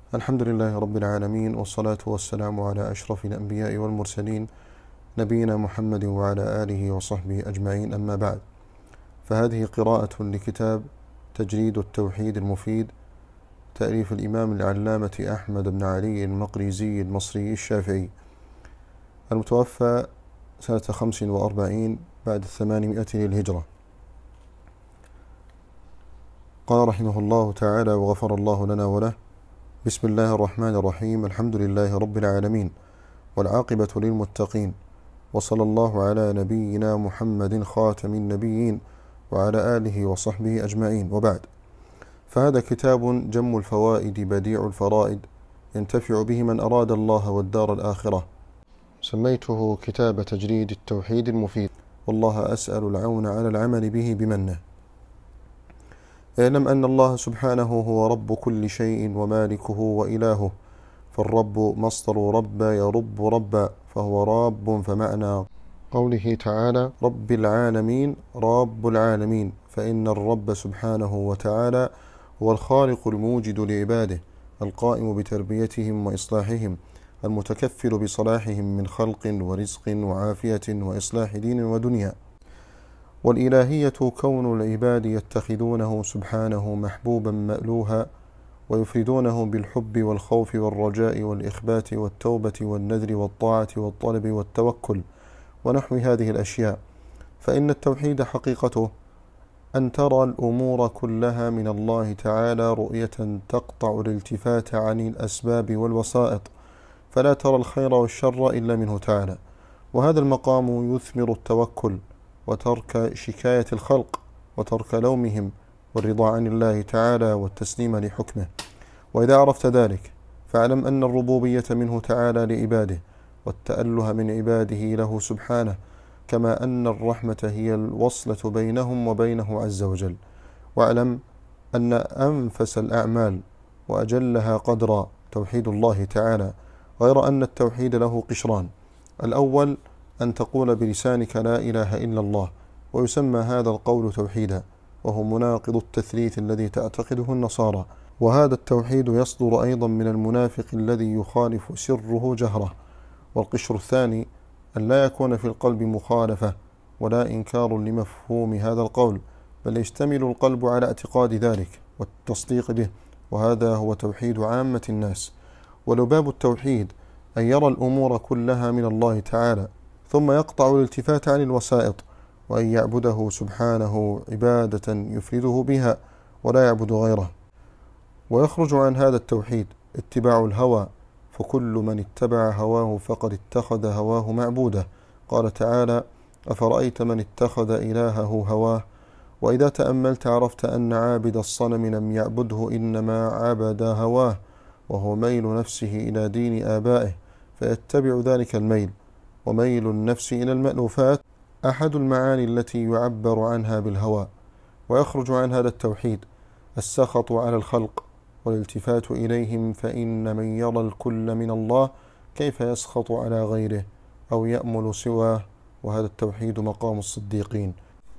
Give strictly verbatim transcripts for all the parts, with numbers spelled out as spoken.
الحمد لله رب العالمين، والصلاة والسلام على أشرف الأنبياء والمرسلين نبينا محمد وعلى آله وصحبه أجمعين، أما بعد. فهذه قراءة لكتاب تجريد التوحيد المفيد، تأليف الإمام العلامة أحمد بن علي المقريزي المصري الشافعي، المتوفى سنة خمس وأربعين بعد الثمانمائة للهجرة. قال رحمه الله تعالى وغفر الله لنا وله: بسم الله الرحمن الرحيم، الحمد لله رب العالمين، والعاقبة للمتقين، وصلى الله على نبينا محمد خاتم النبيين وعلى آله وصحبه أجمعين، وبعد. فهذا كتاب جم الفوائد بديع الفرائد، ينتفع به من أراد الله والدار الآخرة. سميته كتاب تجريد التوحيد المفيد، والله أسأل العون على العمل به بمنه. اعلم أن الله سبحانه هو رب كل شيء ومالكه وإلهه، فالرب مصدر رب يرب ربا، فهو راب، فمعنى قوله تعالى رب العالمين رب العالمين، فإن الرب سبحانه وتعالى هو الخالق الموجد لعباده، القائم بتربيتهم وإصلاحهم، المتكفل بصلاحهم من خلق ورزق وعافية وإصلاح دين ودنيا. والإلهية كون العباد يتخذونه سبحانه محبوبا مألوها، ويفردونه بالحب والخوف والرجاء والإخبات والتوبة والنذر والطاعة والطلب والتوكل ونحو هذه الأشياء. فإن التوحيد حقيقته أن ترى الأمور كلها من الله تعالى رؤية تقطع الالتفات عن الأسباب والوسائط، فلا ترى الخير والشر إلا منه تعالى. وهذا المقام يثمر التوكل وترك شكاية الخلق وترك لومهم، والرضا عن الله تعالى والتسليم لحكمه. وإذا عرفت ذلك فاعلم أن الربوبية منه تعالى لعباده، والتأله من عباده له سبحانه، كما أن الرحمة هي الوصلة بينهم وبينه عز وجل. واعلم أن أنفس الأعمال وأجلها قدرا توحيد الله تعالى، غير أن التوحيد له قشران: الأول أن تقول بلسانك لا إله إلا الله، ويسمى هذا القول توحيدا، وهو مناقض التثليث الذي تعتقده النصارى. وهذا التوحيد يصدر أيضا من المنافق الذي يخالف سره جهره. والقشر الثاني أن لا يكون في القلب مخالفة ولا إنكار لمفهوم هذا القول، بل يشتمل القلب على اعتقاد ذلك والتصديق به، وهذا هو توحيد عامة الناس. ولباب التوحيد أن يرى الأمور كلها من الله تعالى، ثم يقطع الالتفات عن الوسائط، وأن يعبده سبحانه عبادة يفرده بها ولا يعبد غيره. ويخرج عن هذا التوحيد اتباع الهوى، فكل من اتبع هواه فقد اتخذ هواه معبوده. قال تعالى: أفرأيت من اتخذ إلهه هواه. وإذا تأملت عرفت أن عابد الصنم لم يعبده، إنما عبد هواه، وهو ميل نفسه إلى دين آبائه، فيتبع ذلك الميل. وميل النفس إلى المألوفات أحد المعاني التي يعبر عنها بالهوى. ويخرج عن هذا التوحيد السخط على الخلق والالتفات إليهم، فإن من يرى الكل من الله كيف يسخط على غيره أو يأمل سواه، وهذا التوحيد مقام الصديقين.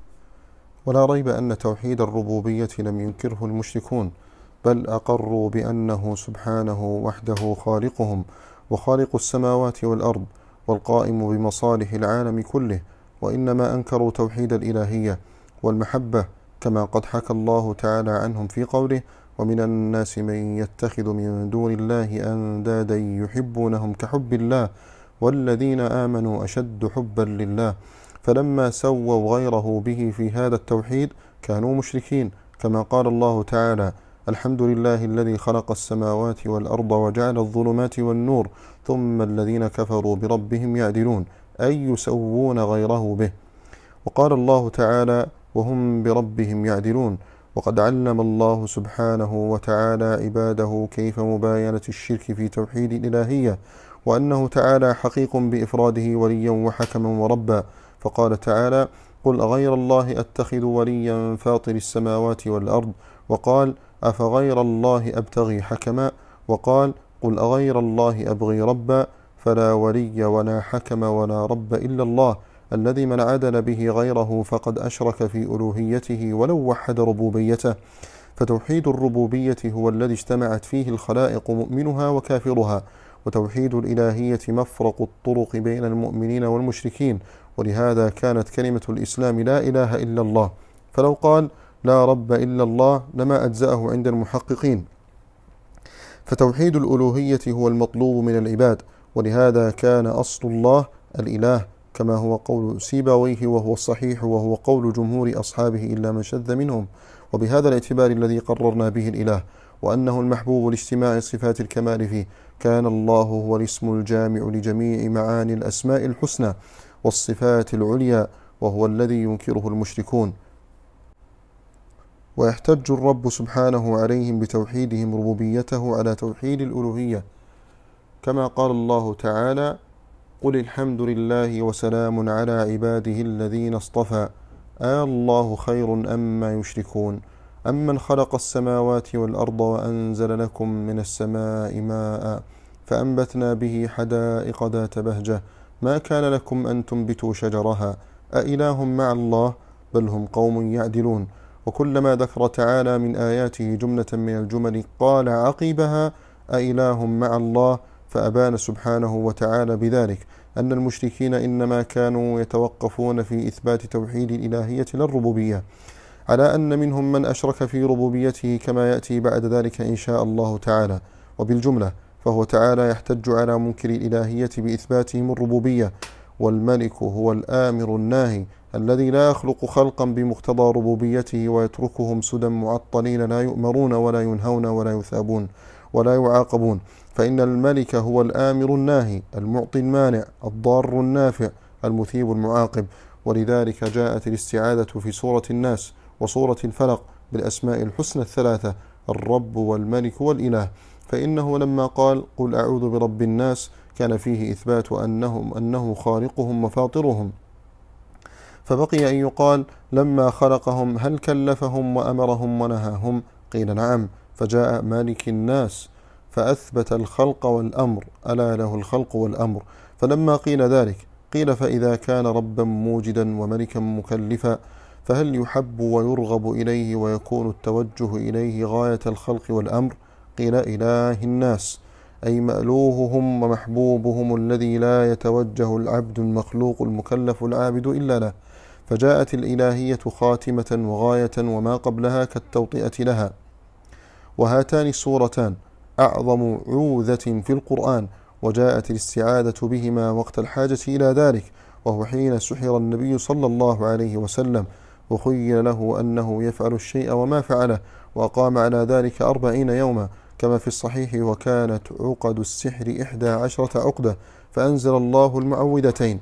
ولا ريب أن توحيد الربوبية لم ينكره المشركون، بل أقروا بأنه سبحانه وحده خالقهم وخالق السماوات والأرض والقائم بمصالح العالم كله، وإنما أنكروا توحيد الإلهية والمحبة، كما قد حكى الله تعالى عنهم في قوله: ومن الناس من يتخذ من دون الله أندادا يحبونهم كحب الله والذين آمنوا أشد حبا لله. فلما سووا غيره به في هذا التوحيد كانوا مشركين، كما قال الله تعالى: الحمد لله الذي خلق السماوات والأرض وجعل الظلمات والنور ثم الذين كفروا بربهم يعدلون، أي يسوون غيره به. وقال الله تعالى: وهم بربهم يعدلون. وقد علم الله سبحانه وتعالى عباده كيف مباينة الشرك في توحيد الإلهية، وأنه تعالى حقيق بإفراده وليا وحكما وربا. فقال تعالى: قل أغير الله أتخذ وليا فاطر السماوات والأرض. وقال: أفغير الله أبتغي حكما. وقال: قل أغير الله أبغي ربا. فلا ولي ولا حكم ولا رب إلا الله، الذي من عدل به غيره فقد أشرك في ألوهيته ولو وحد ربوبيته. فتوحيد الربوبية هو الذي اجتمعت فيه الخلائق مؤمنها وكافرها، وتوحيد الإلهية مفرق الطرق بين المؤمنين والمشركين، ولهذا كانت كلمة الإسلام لا إله إلا الله، فلو قال لا رب إلا الله لما أجزأه عند المحققين. فتوحيد الألوهية هو المطلوب من العباد، ولهذا كان أصل الله الإله، كما هو قول سيبويه وهو الصحيح، وهو قول جمهور أصحابه إلا من شذ منهم، وبهذا الاعتبار الذي قررنا به الإله، وأنه المحبوب لاجتماع صفات الكمال فيه، كان الله هو الاسم الجامع لجميع معاني الأسماء الحسنى والصفات العليا، وهو الذي ينكره المشركون، ويحتج الرب سبحانه عليهم بتوحيدهم ربوبيته على توحيد الألوهية، كما قال الله تعالى: قل الحمد لله وسلام على عباده الذين اصطفى آه الله خير أما يشركون أمن خلق السماوات والأرض وأنزل لكم من السماء ماء فأنبتنا به حدائق ذات بهجة ما كان لكم أن تنبتوا شجرها أإله مع الله بل هم قوم يعدلون. وكلما ذكر تعالى من آياته جملة من الجمل قال عقبها أإله مع الله، فأبان سبحانه وتعالى بذلك أن المشركين إنما كانوا يتوقفون في إثبات توحيد الإلهية للربوبية، على أن منهم من أشرك في ربوبيته كما يأتي بعد ذلك إن شاء الله تعالى. وبالجملة فهو تعالى يحتج على منكر الإلهية بإثباتهم الربوبية، والملك هو الآمر الناهي الذي لا يخلق خلقا بمقتضى ربوبيته ويتركهم سدى معطلين لا يؤمرون ولا ينهون ولا يثابون ولا يعاقبون، فإن الملك هو الآمر الناهي المعطي المانع الضار النافع المثيب المعاقب. ولذلك جاءت الاستعاذة في سورة الناس وسورة الفلق بالأسماء الحسنى الثلاثة الرب والملك والإله، فإنه لما قال قل أعوذ برب الناس كان فيه إثبات أنهم أنه خالقهم وفاطرهم، فبقي أن يقال لما خلقهم هل كلفهم وأمرهم ونهاهم؟ قيل نعم، فجاء مالك الناس فأثبت الخلق والأمر، ألا له الخلق والأمر. فلما قيل ذلك قيل فإذا كان ربا موجدا وملكا مكلفا فهل يحب ويرغب إليه ويكون التوجه إليه غاية الخلق والأمر؟ قيل إله الناس أي مألوههم ومحبوبهم الذي لا يتوجه العبد المخلوق المكلف العابد إلا له، فجاءت الإلهية خاتمة وغاية وما قبلها كالتوطئة لها. وهاتان السورتان أعظم عوذة في القرآن، وجاءت الاستعاذة بهما وقت الحاجة إلى ذلك، وهو حين سحر النبي صلى الله عليه وسلم وخيل له أنه يفعل الشيء وما فعله، وقام على ذلك أربعين يوما كما في الصحيح، وكانت عقد السحر إحدى عشرة عقدة، فأنزل الله المعوذتين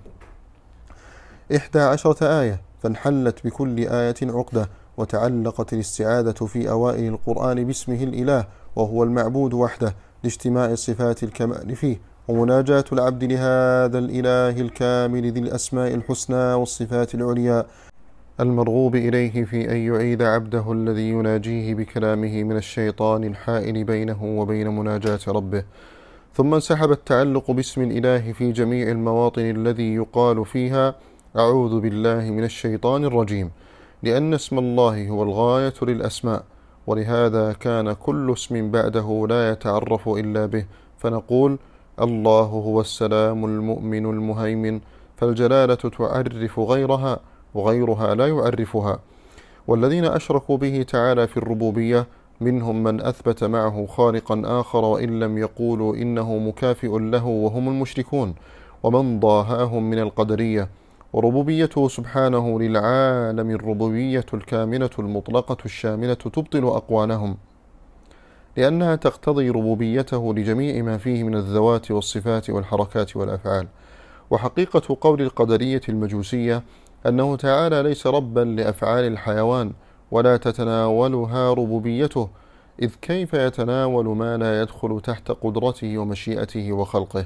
إحدى عشرة آية فانحلت بكل آية عقدة، وتعلقت الاستعاذة في أوائل القرآن باسمه الإله وهو المعبود وحده لاجتماع صفات الكمال فيه، ومناجاة العبد لهذا الإله الكامل ذي الأسماء الحسنى والصفات العليا المرغوب إليه في أن يعيذ عبده الذي يناجيه بكلامه من الشيطان الحائل بينه وبين مناجاة ربه. ثم انسحب التعلق باسم الإله في جميع المواطن الذي يقال فيها أعوذ بالله من الشيطان الرجيم، لأن اسم الله هو الغاية للأسماء، ولهذا كان كل اسم بعده لا يتعرف إلا به، فنقول الله هو السلام المؤمن المهيمن، فالجلالة تعرف غيرها وغيرها لا يعرفها. والذين أشركوا به تعالى في الربوبية منهم من أثبت معه خالقا آخر وإن لم يقولوا إنه مكافئ له وهم المشركون، ومن ضاهاهم من القدرية. وربوبيته سبحانه للعالم الربوبية الكاملة المطلقة الشاملة تبطل أقوالهم، لأنها تقتضي ربوبيته لجميع ما فيه من الذوات والصفات والحركات والأفعال. وحقيقة قول القدرية المجوسية أنه تعالى ليس ربا لأفعال الحيوان ولا تتناولها ربوبيته، إذ كيف يتناول ما لا يدخل تحت قدرته ومشيئته وخلقه.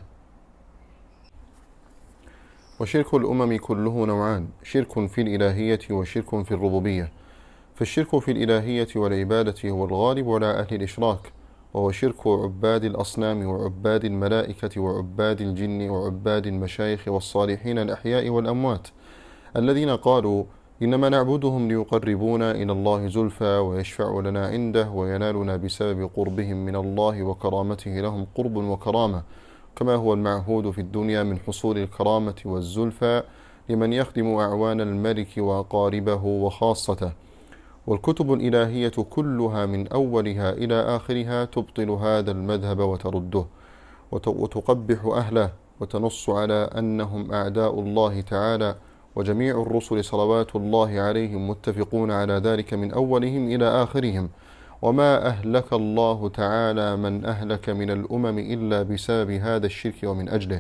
وشرك الأمم كله نوعان، شرك في الإلهية وشرك في الربوبية. فالشرك في الإلهية والعبادة هو الغالب على أهل الإشراك، وهو شرك عباد الأصنام وعباد الملائكة وعباد الجن وعباد المشايخ والصالحين الأحياء والأموات، الذين قالوا إنما نعبدهم ليقربونا إلى الله زلفى ويشفعوا لنا عنده وينالنا بسبب قربهم من الله وكرامته لهم قرب وكرامة، كما هو المعهود في الدنيا من حصول الكرامة والزلفى لمن يخدم أعوان الملك وأقاربه وخاصته. والكتب الإلهية كلها من أولها إلى آخرها تبطل هذا المذهب وترده وتقبح أهله وتنص على أنهم أعداء الله تعالى، وجميع الرسل صلوات الله عليهم متفقون على ذلك من أولهم إلى آخرهم. وما أهلك الله تعالى من أهلك من الأمم إلا بسبب هذا الشرك ومن أجله،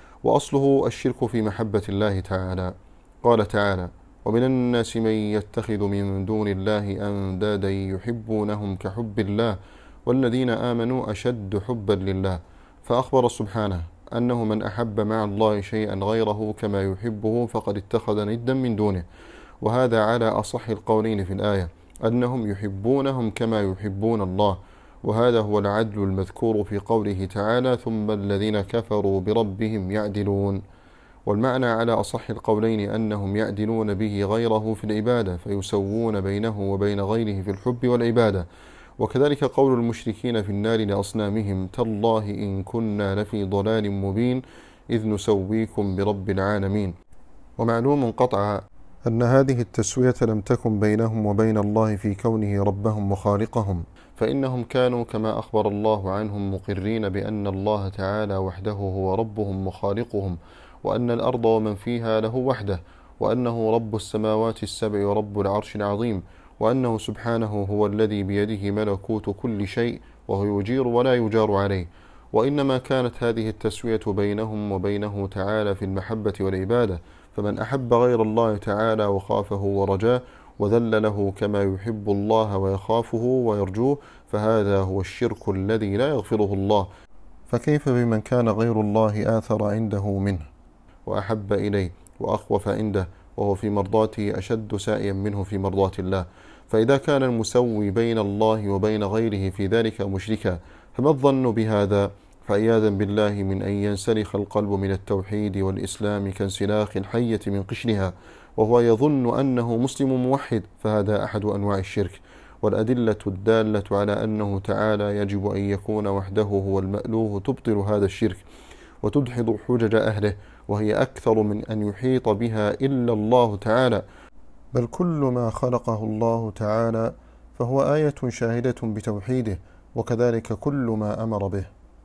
وأصله الشرك في محبة الله تعالى. قال تعالى: ومن الناس من يتخذ من دون الله أندادا يحبونهم كحب الله والذين آمنوا أشد حبا لله. فأخبر سبحانه أنه من أحب مع الله شيئا غيره كما يحبه فقد اتخذ ندا من دونه، وهذا على أصح القولين في الآية، أنهم يحبونهم كما يحبون الله، وهذا هو العدل المذكور في قوله تعالى: ثم الذين كفروا بربهم يعدلون. والمعنى على أصح القولين أنهم يعدلون به غيره في العبادة، فيسوون بينه وبين غيره في الحب والعبادة. وكذلك قول المشركين في النار لأصنامهم: تالله إن كنا لفي ضلال مبين إذ نسويكم برب العالمين. ومعلوم قطعا أن هذه التسوية لم تكن بينهم وبين الله في كونه ربهم وخالقهم، فإنهم كانوا كما أخبر الله عنهم مقرين بأن الله تعالى وحده هو ربهم وخالقهم، وأن الأرض ومن فيها له وحده، وأنه رب السماوات السبع ورب العرش العظيم، وأنه سبحانه هو الذي بيده ملكوت كل شيء وهو يجير ولا يجار عليه. وإنما كانت هذه التسوية بينهم وبينه تعالى في المحبة والعبادة، فمن أحب غير الله تعالى وخافه ورجاه وذل له كما يحب الله ويخافه ويرجوه فهذا هو الشرك الذي لا يغفره الله. فكيف بمن كان غير الله آثر عنده منه وأحب إليه وأخوف عنده وهو في مرضاته أشد سائيا منه في مرضاة الله؟ فإذا كان المسوي بين الله وبين غيره في ذلك مشركا فما الظن بهذا؟ فعياذا بالله من أن ينسلخ القلب من التوحيد والإسلام كانسلاخ الحية من قشرها وهو يظن أنه مسلم موحد، فهذا أحد أنواع الشرك. والأدلة الدالة على أنه تعالى يجب أن يكون وحده هو المألوه تبطل هذا الشرك وتدحض حجج أهله، وهي أكثر من أن يحيط بها إلا الله تعالى، بل كل ما خلقه الله تعالى فهو آية شاهدة بتوحيده، وكذلك كل ما أمر به.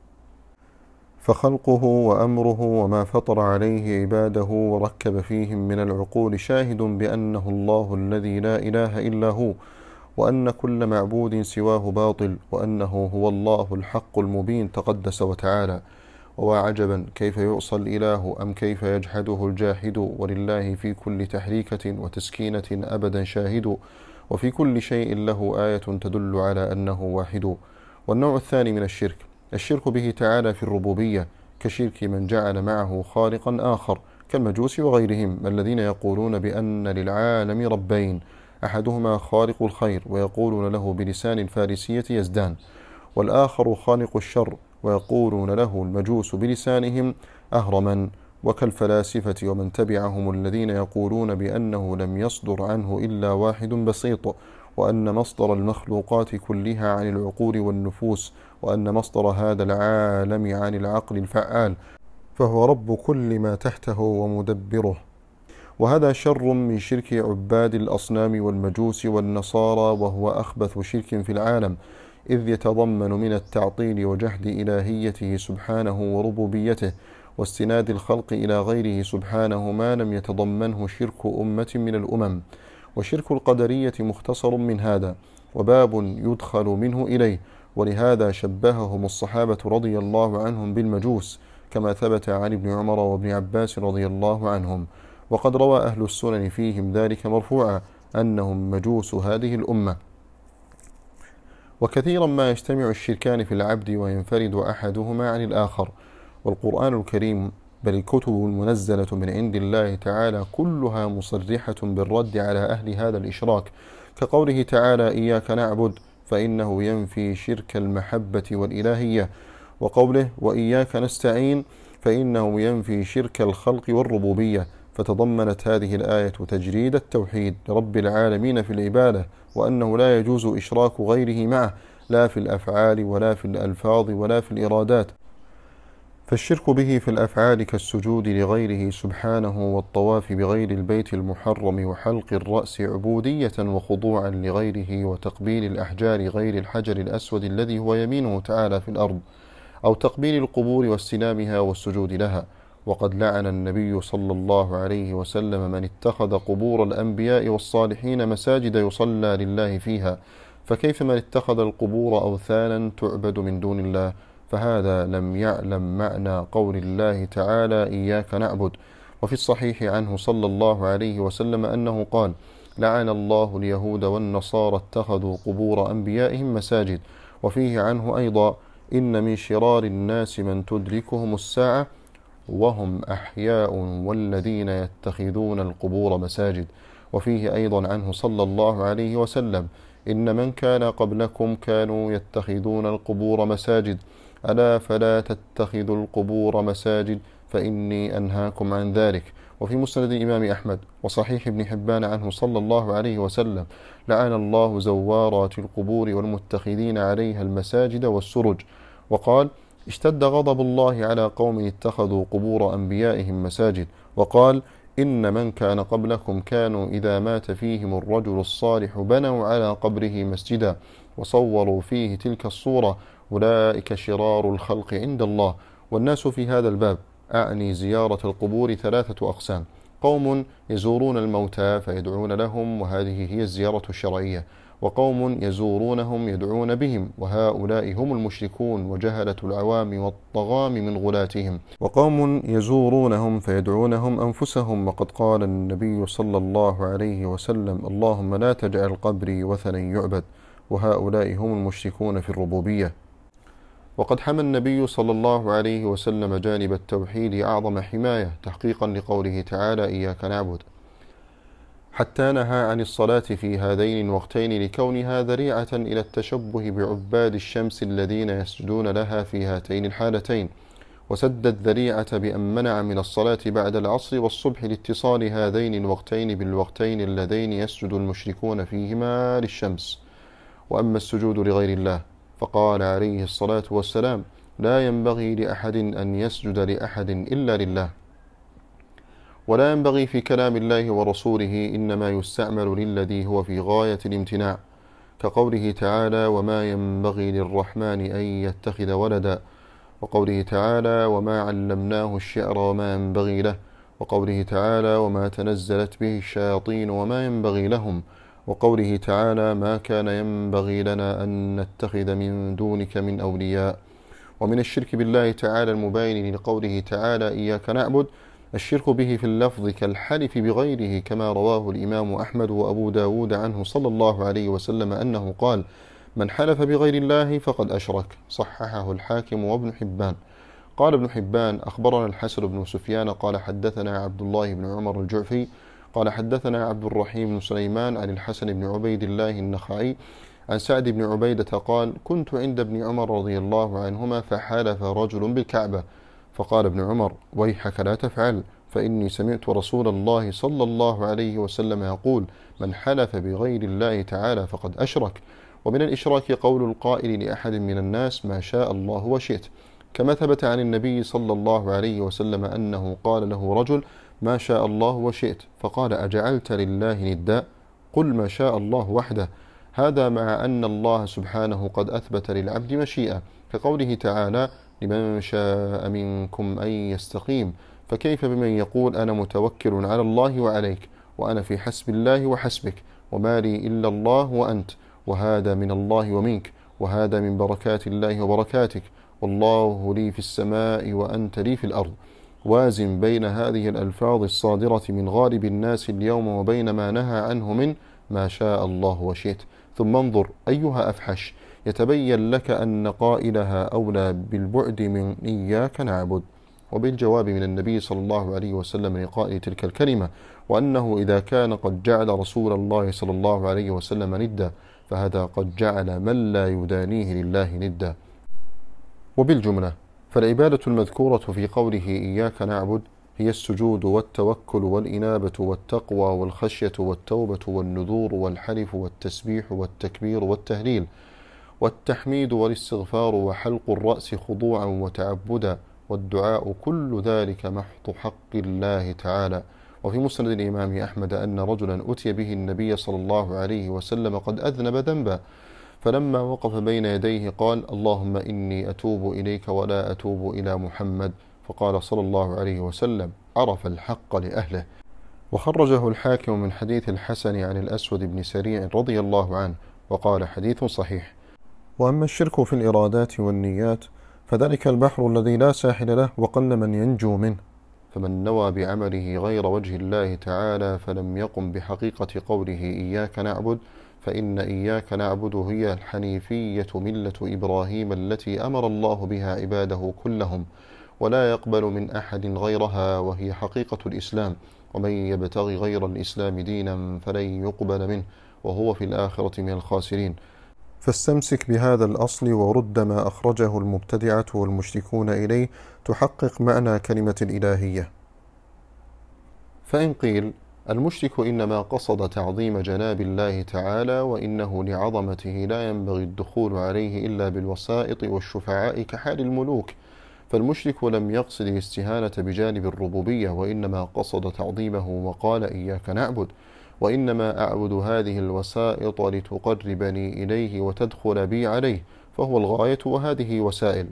فخلقه وأمره وما فطر عليه عباده وركب فيهم من العقول شاهد بأنه الله الذي لا إله إلا هو، وأن كل معبود سواه باطل، وأنه هو الله الحق المبين تقدس وتعالى. وعجبا كيف يعصى الإله أم كيف يجحده الجاحد، ولله في كل تحريكة وتسكينة أبدا شاهد، وفي كل شيء له آية تدل على أنه واحد. والنوع الثاني من الشرك الشرك به تعالى في الربوبية، كشرك من جعل معه خالقا آخر كالمجوس وغيرهم الذين يقولون بأن للعالم ربين، أحدهما خالق الخير ويقولون له بلسان الفارسية يزدان، والآخر خالق الشر ويقولون له المجوس بلسانهم أهرما، وكالفلاسفة ومن تبعهم الذين يقولون بأنه لم يصدر عنه إلا واحد بسيط، وأن مصدر المخلوقات كلها عن العقول والنفوس، وأن مصدر هذا العالم عن العقل الفعال، فهو رب كل ما تحته ومدبره. وهذا شر من شرك عباد الأصنام والمجوس والنصارى، وهو أخبث شرك في العالم، إذ يتضمن من التعطيل وجحد إلهيته سبحانه وربوبيته واستناد الخلق إلى غيره سبحانه ما لم يتضمنه شرك أمة من الأمم. وشرك القدرية مختصر من هذا وباب يدخل منه إليه، ولهذا شبههم الصحابة رضي الله عنهم بالمجوس كما ثبت عن ابن عمر وابن عباس رضي الله عنهم. وقد روى أهل السنن فيهم ذلك مرفوعا أنهم مجوس هذه الأمة. وكثيرا ما يجتمع الشركان في العبد وينفرد أحدهما عن الآخر، والقرآن الكريم بل الكتب المنزلة من عند الله تعالى كلها مصرحة بالرد على أهل هذا الإشراك، كقوله تعالى: إياك نعبد، فإنه ينفي شرك المحبة والإلهية، وقوله: وإياك نستعين، فإنه ينفي شرك الخلق والربوبية، فتضمنت هذه الآية تجريد التوحيد لرب العالمين في العبادة، وأنه لا يجوز إشراك غيره معه، لا في الأفعال ولا في الألفاظ ولا في الإرادات. فالشرك به في الأفعال كالسجود لغيره سبحانه والطواف بغير البيت المحرم وحلق الرأس عبودية وخضوعا لغيره، وتقبيل الأحجار غير الحجر الأسود الذي هو يمينه تعالى في الأرض، أو تقبيل القبور واستلامها والسجود لها. وقد لعن النبي صلى الله عليه وسلم من اتخذ قبور الأنبياء والصالحين مساجد يصلى لله فيها، فكيف من اتخذ القبور أوثانا تعبد من دون الله؟ فهذا لم يعلم معنى قول الله تعالى إياك نعبد. وفي الصحيح عنه صلى الله عليه وسلم أنه قال: لعن الله اليهود والنصارى اتخذوا قبور أنبيائهم مساجد. وفيه عنه أيضا: إن من شرار الناس من تدركهم الساعة وهم أحياء والذين يتخذون القبور مساجد. وفيه أيضا عنه صلى الله عليه وسلم: إن من كان قبلكم كانوا يتخذون القبور مساجد، ألا فلا تتخذوا القبور مساجد فإني أنهاكم عن ذلك. وفي مسند الإمام أحمد وصحيح ابن حبان عنه صلى الله عليه وسلم: لعن الله زوارات القبور والمتخذين عليها المساجد والسرج. وقال: اشتد غضب الله على قوم اتخذوا قبور أنبيائهم مساجد. وقال: إن من كان قبلكم كانوا إذا مات فيهم الرجل الصالح بنوا على قبره مسجدا وصوروا فيه تلك الصورة، أولئك شرار الخلق عند الله. والناس في هذا الباب، أعني زيارة القبور، ثلاثة أقسام: قوم يزورون الموتى فيدعون لهم، وهذه هي الزيارة الشرعية، وقوم يزورونهم يدعون بهم، وهؤلاء هم المشركون وجهلة العوام والطغام من غلاتهم، وقوم يزورونهم فيدعونهم أنفسهم، وقد قال النبي صلى الله عليه وسلم: اللهم لا تجعل قبري وثنا يعبد، وهؤلاء هم المشركون في الربوبية. وقد حمى النبي صلى الله عليه وسلم جانب التوحيد أعظم حماية تحقيقا لقوله تعالى إياك نعبد، حتى نهى عن الصلاة في هذين الوقتين لكونها ذريعة إلى التشبه بعباد الشمس الذين يسجدون لها في هاتين الحالتين، وسد الذريعة بأن منع من الصلاة بعد العصر والصبح لاتصال هذين الوقتين بالوقتين اللذين يسجد المشركون فيهما للشمس. وأما السجود لغير الله فقال عليه الصلاة والسلام: لا ينبغي لأحد أن يسجد لأحد إلا لله. ولا ينبغي في كلام الله ورسوله، إنما يستعمل للذي هو في غاية الامتناع، كقوله تعالى: وما ينبغي للرحمن أن يتخذ ولدا، وقوله تعالى: وما علمناه الشعر وما ينبغي له، وقوله تعالى: وما تنزلت به الشياطين وما ينبغي لهم، وقوله تعالى: ما كان ينبغي لنا أن نتخذ من دونك من أولياء. ومن الشرك بالله تعالى المبين لقوله تعالى إياك نعبد الشرك به في اللفظ كالحلف بغيره، كما رواه الإمام أحمد وأبو داود عنه صلى الله عليه وسلم أنه قال: من حلف بغير الله فقد أشرك. صححه الحاكم وابن حبان. قال ابن حبان: أخبرنا الحسن بن سفيان قال حدثنا عبد الله بن عمر الجعفي قال حدثنا عبد الرحيم بن سليمان عن الحسن بن عبيد الله النخعي عن سعد بن عبيدة قال: كنت عند ابن عمر رضي الله عنهما فحلف رجل بالكعبة، فقال ابن عمر: ويحك لا تفعل، فإني سمعت رسول الله صلى الله عليه وسلم يقول: من حلف بغير الله تعالى فقد أشرك. ومن الإشراك قول القائل لأحد من الناس: ما شاء الله وشئت، كما ثبت عن النبي صلى الله عليه وسلم أنه قال له رجل: ما شاء الله وشئت، فقال: أجعلت لله ندا؟ قل ما شاء الله وحده. هذا مع أن الله سبحانه قد أثبت للعبد مشيئة، كقوله تعالى: لمن شاء منكم أن يستقيم. فكيف بمن يقول: أنا متوكل على الله وعليك، وأنا في حسب الله وحسبك، وما لي إلا الله وأنت، وهذا من الله ومنك، وهذا من بركات الله وبركاتك، والله لي في السماء وأنت لي في الأرض. وازن بين هذه الألفاظ الصادرة من غالب الناس اليوم وبين ما نهى عنه من ما شاء الله وشئت، ثم انظر أيها أفحش، يتبين لك أن قائلها أولى بالبعد من إياك نعبد. وبالجواب من النبي صلى الله عليه وسلم لقائل تلك الكلمة، وأنه إذا كان قد جعل رسول الله صلى الله عليه وسلم ندا، فهذا قد جعل من لا يدانيه لله ندا. وبالجملة فالعبادة المذكورة في قوله إياك نعبد هي السجود والتوكل والإنابة والتقوى والخشية والتوبة والنذور والحلف والتسبيح والتكبير والتهليل والتحميد والاستغفار وحلق الرأس خضوعا وتعبدا والدعاء، كل ذلك محض حق الله تعالى. وفي مسند الإمام أحمد أن رجلا أتي به النبي صلى الله عليه وسلم قد أذنب ذنبا، فلما وقف بين يديه قال: اللهم إني أتوب إليك ولا أتوب إلى محمد. فقال صلى الله عليه وسلم: عرف الحق لأهله. وخرجه الحاكم من حديث الحسن عن الأسود بن سريع رضي الله عنه، وقال: حديث صحيح. وأما الشرك في الإرادات والنيات فذلك البحر الذي لا ساحل له وقل من ينجو منه، فمن نوى بعمله غير وجه الله تعالى فلم يقم بحقيقة قوله إياك نعبد، فإن إياك نعبد هي الحنيفية ملة إبراهيم التي أمر الله بها عباده كلهم، ولا يقبل من أحد غيرها، وهي حقيقة الإسلام، ومن يبتغي غير الإسلام دينا فلن يقبل منه وهو في الآخرة من الخاسرين. فاستمسك بهذا الأصل ورد ما أخرجه المبتدعة والمشركون إليه تحقق معنى كلمة الإلهية. فإن قيل: المشرك إنما قصد تعظيم جناب الله تعالى، وإنه لعظمته لا ينبغي الدخول عليه إلا بالوسائط والشفعاء كحال الملوك، فالمشرك لم يقصد الاستهانة بجانب الربوبية، وإنما قصد تعظيمه وقال: إياك نعبد، وإنما أعبد هذه الوسائط لتقربني إليه وتدخل بي عليه، فهو الغاية وهذه وسائل.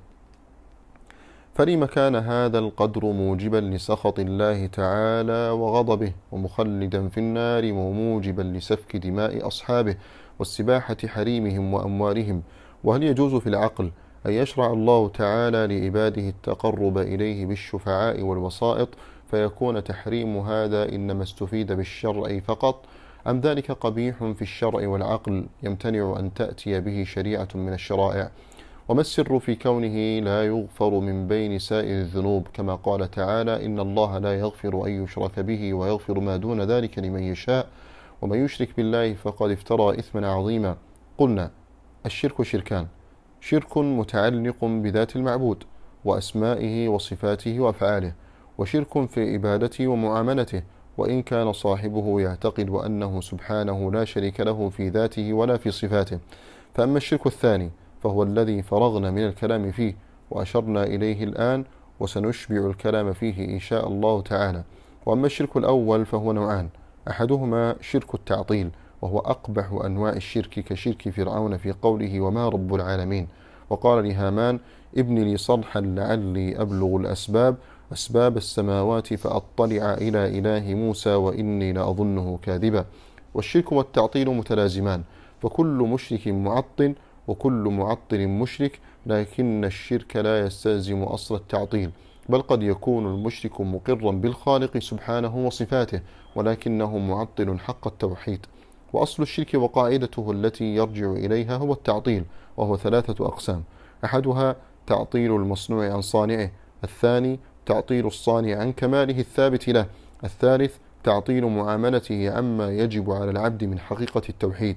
فلما كان هذا القدر موجبا لسخط الله تعالى وغضبه، ومخلدا في النار، وموجبا لسفك دماء أصحابه واستباحة حريمهم وأموالهم؟ وهل يجوز في العقل أن يشرع الله تعالى لعباده التقرب إليه بالشفعاء والوسائط، فيكون تحريم هذا إنما استفيد بالشرع فقط، أم ذلك قبيح في الشرع والعقل يمتنع أن تأتي به شريعة من الشرائع؟ وما السر في كونه لا يغفر من بين سائر الذنوب، كما قال تعالى: إن الله لا يغفر أن يشرك به ويغفر ما دون ذلك لمن يشاء، ومن يشرك بالله فقد افترى إثما عظيما؟ قلنا: الشرك شركان: شرك متعلق بذات المعبود وأسمائه وصفاته وأفعاله، وشرك في عبادته ومعاملته، وإن كان صاحبه يعتقد أنه سبحانه لا شريك له في ذاته ولا في صفاته. فأما الشرك الثاني فهو الذي فرغنا من الكلام فيه وأشرنا إليه الآن، وسنشبع الكلام فيه إن شاء الله تعالى. وأما الشرك الأول فهو نوعان: أحدهما شرك التعطيل، وهو أقبح أنواع الشرك، كشرك فرعون في قوله: وما رب العالمين. وقال لهامان: ابن لي صرحا لعلي أبلغ الأسباب أسباب السماوات فأطلع إلى إله موسى وإني لأظنه كاذبا. والشرك والتعطيل متلازمان، فكل مشرك معطل وكل معطل مشرك، لكن الشرك لا يستلزم أصل التعطيل، بل قد يكون المشرك مقرا بالخالق سبحانه وصفاته، ولكنه معطل حق التوحيد. وأصل الشرك وقاعدته التي يرجع إليها هو التعطيل، وهو ثلاثة أقسام: أحدها تعطيل المصنوع عن صانعه، الثاني تعطيل الصانع عن كماله الثابت له، الثالث تعطيل معاملته عما يجب على العبد من حقيقة التوحيد.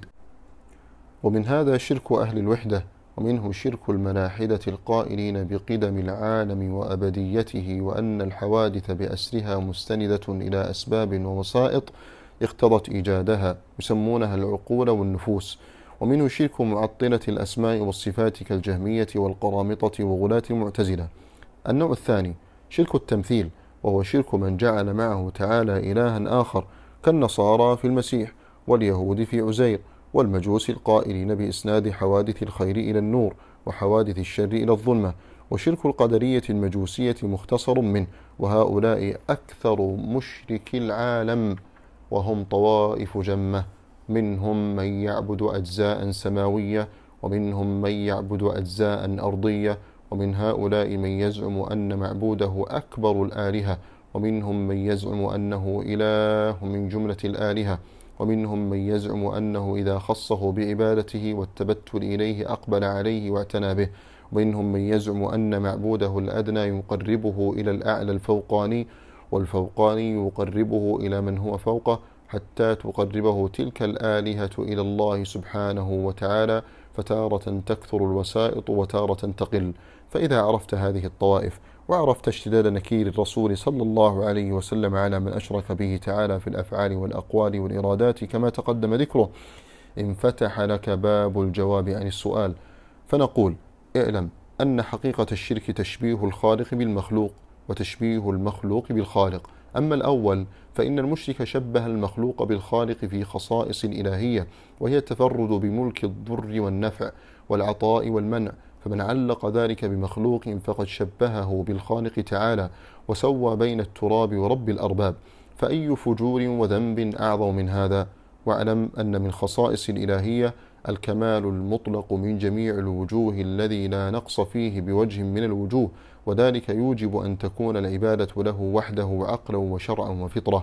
ومن هذا شرك أهل الوحدة، ومنه شرك الملاحدة القائلين بقدم العالم وأبديته، وأن الحوادث بأسرها مستندة إلى أسباب ووسائط اقتضت إيجادها، يسمونها العقول والنفوس. ومنه شرك معطلة الأسماء والصفات كالجهمية والقرامطة وغلاة المعتزلة. النوع الثاني شرك التمثيل، وهو شرك من جعل معه تعالى إلها آخر، كالنصارى في المسيح، واليهود في عزير، والمجوس القائلين بإسناد حوادث الخير إلى النور وحوادث الشر إلى الظلمة. وشرك القدرية المجوسية مختصر منه، وهؤلاء أكثر مشرك العالم، وهم طوائف جمة، منهم من يعبد أجزاء سماوية، ومنهم من يعبد أجزاء أرضية، ومن هؤلاء من يزعم أن معبوده أكبر الآلهة، ومنهم من يزعم أنه إله من جملة الآلهة، ومنهم من يزعم أنه إذا خصه بعبادته والتبتل إليه أقبل عليه واعتنى به، ومنهم من يزعم أن معبوده الأدنى يقربه إلى الأعلى الفوقاني، والفوقاني يقربه إلى من هو فوقه، حتى تقربه تلك الآلهة إلى الله سبحانه وتعالى، فتارة تكثر الوسائط وتارة تقل. فإذا عرفت هذه الطوائف وعرفت اشتداد نكير الرسول صلى الله عليه وسلم على من أشرك به تعالى في الأفعال والأقوال والإرادات كما تقدم ذكره، انفتح لك باب الجواب عن السؤال. فنقول: اعلم أن حقيقة الشرك تشبيه الخالق بالمخلوق، وتشبيه المخلوق بالخالق. أما الأول فإن المشرك شبه المخلوق بالخالق في خصائص الإلهية، وهي التفرد بملك الضر والنفع والعطاء والمنع، فمن علق ذلك بمخلوق فقد شبهه بالخالق تعالى، وسوى بين التراب ورب الأرباب، فأي فجور وذنب أعظم من هذا؟ واعلم أن من خصائص الإلهية الكمال المطلق من جميع الوجوه الذي لا نقص فيه بوجه من الوجوه، وذلك يوجب أن تكون العبادة له وحده عقلا وشرعا وفطرة.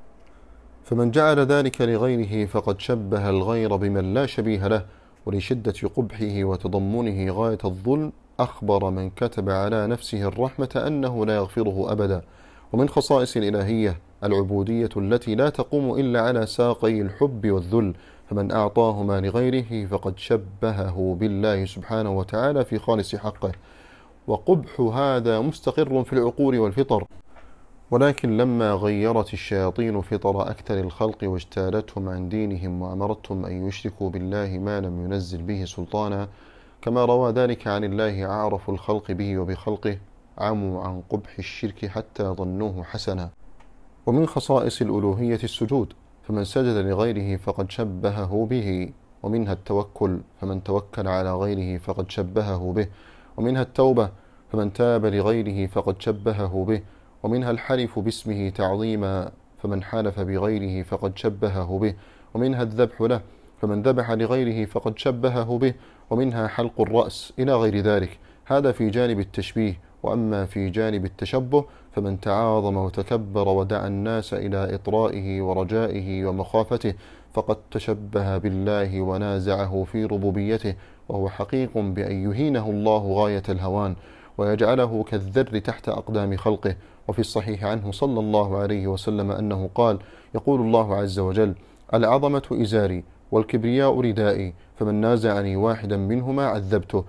فمن جعل ذلك لغيره فقد شبه الغير بمن لا شبيه له، ولشدة قبحه وتضمنه غاية الظلم أخبر من كتب على نفسه الرحمة أنه لا يغفره أبدا. ومن خصائص الإلهية العبودية التي لا تقوم إلا على ساقي الحب والذل، فمن أعطاهما لغيره فقد شبهه بالله سبحانه وتعالى في خالص حقه. وقبح هذا مستقر في العقول والفطر، ولكن لما غيرت الشياطين فطر أكثر الخلق واجتالتهم عن دينهم وأمرتهم أن يشركوا بالله ما لم ينزل به سلطانا، كما روى ذلك عن الله أعرف الخلق به وبخلقه، عموا عن قبح الشرك حتى ظنوه حسنا. ومن خصائص الألوهية السجود، فمن سجد لغيره فقد شبهه به. ومنها التوكل، فمن توكل على غيره فقد شبهه به. ومنها التوبة، فمن تاب لغيره فقد شبهه به. ومنها الحلف باسمه تعظيما، فمن حلف بغيره فقد شبهه به. ومنها الذبح له، فمن ذبح لغيره فقد شبهه به. ومنها حلق الرأس إلى غير ذلك. هذا في جانب التشبيه. وأما في جانب التشبه فمن تعاظم وتكبر ودعا الناس إلى إطرائه ورجائه ومخافته فقد تشبه بالله ونازعه في ربوبيته، وهو حقيق بأن يهينه الله غاية الهوان ويجعله كالذر تحت أقدام خلقه. وفي الصحيح عنه صلى الله عليه وسلم أنه قال: يقول الله عز وجل: العظمة إزاري والكبرياء ردائي، فمن نازعني واحدا منهما عذبته.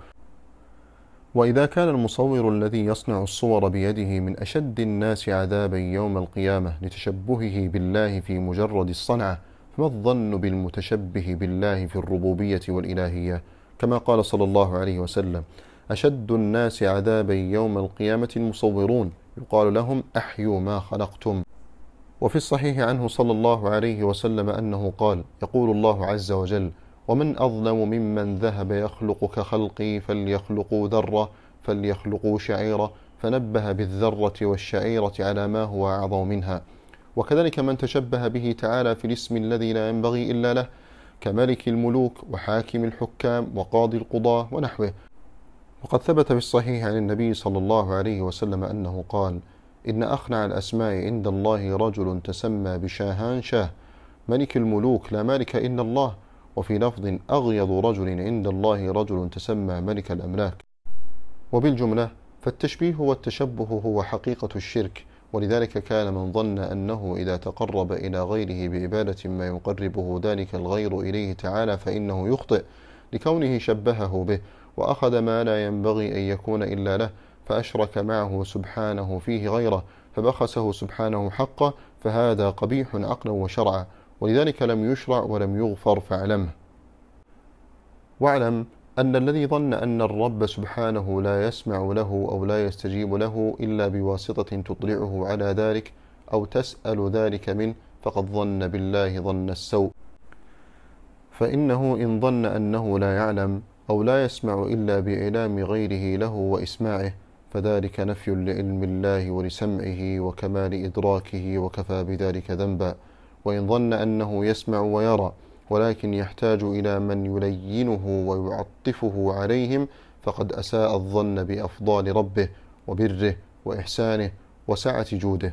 وإذا كان المصور الذي يصنع الصور بيده من أشد الناس عذابا يوم القيامة لتشبهه بالله في مجرد الصنعة، فما الظن بالمتشبه بالله في الربوبية والإلهية؟ كما قال صلى الله عليه وسلم: أشد الناس عذابا يوم القيامة المصورون، يقال لهم: أحيوا ما خلقتم. وفي الصحيح عنه صلى الله عليه وسلم أنه قال: يقول الله عز وجل: ومن أظلم ممن ذهب يخلق كخلقي فليخلقوا ذرة فليخلقوا شعيرة، فنبه بالذرة والشعيرة على ما هو أعظم منها. وكذلك من تشبه به تعالى في الاسم الذي لا ينبغي إلا له، كملك الملوك وحاكم الحكام وقاضي القضاة ونحوه. وقد ثبت في الصحيح عن النبي صلى الله عليه وسلم أنه قال: إن أخنع الأسماء عند الله رجل تسمى بشاهان شاه، ملك الملوك لا مالك إلا الله. وفي لفظ: أغيض رجل عند الله رجل تسمى ملك الأملاك. وبالجملة فالتشبيه والتشبه هو حقيقة الشرك، ولذلك كان من ظن أنه إذا تقرب إلى غيره بعبادة ما يقربه ذلك الغير إليه تعالى فإنه يخطئ، لكونه شبهه به وأخذ ما لا ينبغي أن يكون إلا له، فأشرك معه سبحانه فيه غيره، فبخسه سبحانه حقه، فهذا قبيح عقلا وشرعا، ولذلك لم يشرع ولم يغفر فاعلمه. واعلم أن الذي ظن أن الرب سبحانه لا يسمع له أو لا يستجيب له إلا بواسطة تطلعه على ذلك أو تسأل ذلك منه فقد ظن بالله ظن السوء، فإنه إن ظن أنه لا يعلم أو لا يسمع إلا بإعلام غيره له وإسماعه فذلك نفي لعلم الله ولسمعه وكمال إدراكه، وكفى بذلك ذنبا. وإن ظن أنه يسمع ويرى ولكن يحتاج إلى من يلينه ويعطفه عليهم فقد أساء الظن بأفضال ربه وبره وإحسانه وسعة جوده.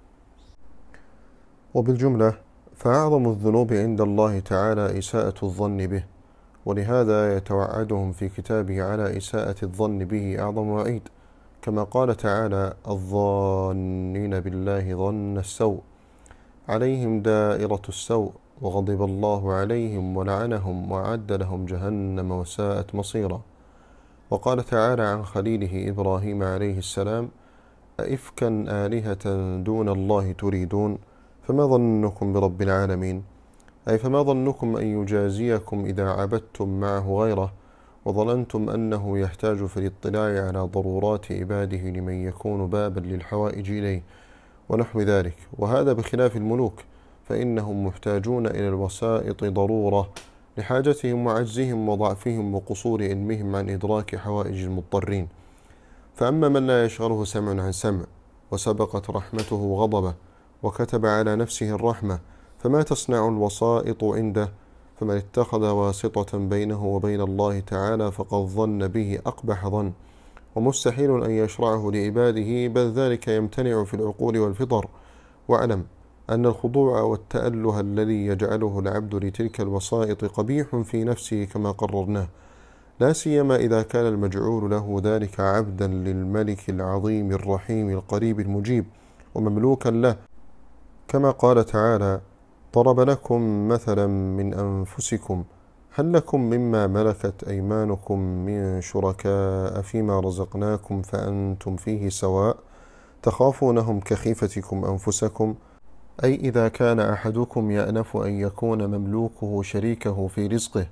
وبالجملة فأعظم الذنوب عند الله تعالى إساءة الظن به، ولهذا يتوعدهم في كتابه على إساءة الظن به أعظم وعيد، كما قال تعالى: الظانين بالله ظن السوء عليهم دائرة السوء وغضب الله عليهم ولعنهم وأعد لهم جهنم وساءت مصيرا. وقال تعالى عن خليله إبراهيم عليه السلام: أئفكا آلهة دون الله تريدون فما ظنكم برب العالمين؟ أي فما ظنكم أن يجازيكم إذا عبدتم معه غيره وظننتم أنه يحتاج في الاطلاع على ضرورات عباده لمن يكون بابا للحوائج إليه ونحو ذلك، وهذا بخلاف الملوك فإنهم محتاجون إلى الوسائط ضرورة لحاجتهم وعجزهم وضعفهم وقصور علمهم عن إدراك حوائج المضطرين. فأما من لا يشغله سمع عن سمع وسبقت رحمته غضبه وكتب على نفسه الرحمة فما تصنع الوسائط عنده؟ فمن اتخذ واسطة بينه وبين الله تعالى فقد ظن به أقبح ظن، ومستحيل أن يشرعه لعباده، بل ذلك يمتنع في العقول والفطر. واعلم أن الخضوع والتأله الذي يجعله العبد لتلك الوسائط قبيح في نفسه كما قررناه، لا سيما إذا كان المجعول له ذلك عبدا للملك العظيم الرحيم القريب المجيب ومملوكا له، كما قال تعالى: ضرب لكم مثلا من أنفسكم هل لكم مما ملكت أيمانكم من شركاء فيما رزقناكم فأنتم فيه سواء تخافونهم كخيفتكم أنفسكم. أي إذا كان أحدكم يأنف أن يكون مملوكه شريكه في رزقه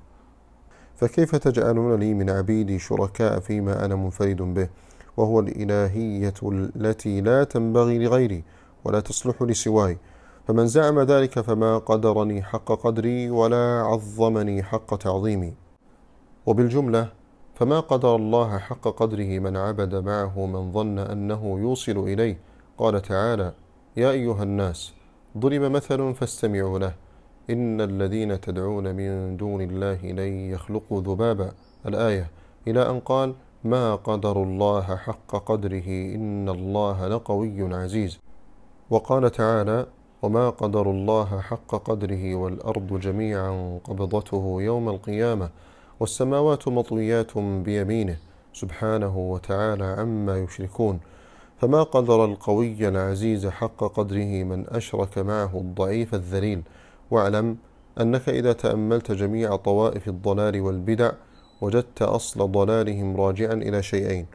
فكيف تجعلون لي من عبيدي شركاء فيما أنا منفرد به، وهو الإلهية التي لا تنبغي لغيري ولا تصلح لسواي. فمن زعم ذلك فما قدرني حق قدري ولا عظمني حق تعظيمي. وبالجملة فما قدر الله حق قدره من عبد معه من ظن أنه يوصل إليه. قال تعالى: يا أيها الناس ضرب مثل فاستمعوا له إن الذين تدعون من دون الله لن يخلقوا ذبابا، الآية، إلى أن قال: ما قدر الله حق قدره إن الله لقوي عزيز. وقال تعالى: وما قدر الله حق قدره والأرض جميعا قبضته يوم القيامة والسماوات مطويات بيمينه سبحانه وتعالى عما يشركون. فما قدر القوي العزيز حق قدره من أشرك معه الضعيف الذليل. واعلم أنك إذا تأملت جميع طوائف الضلال والبدع وجدت أصل ضلالهم راجعا إلى شيئين: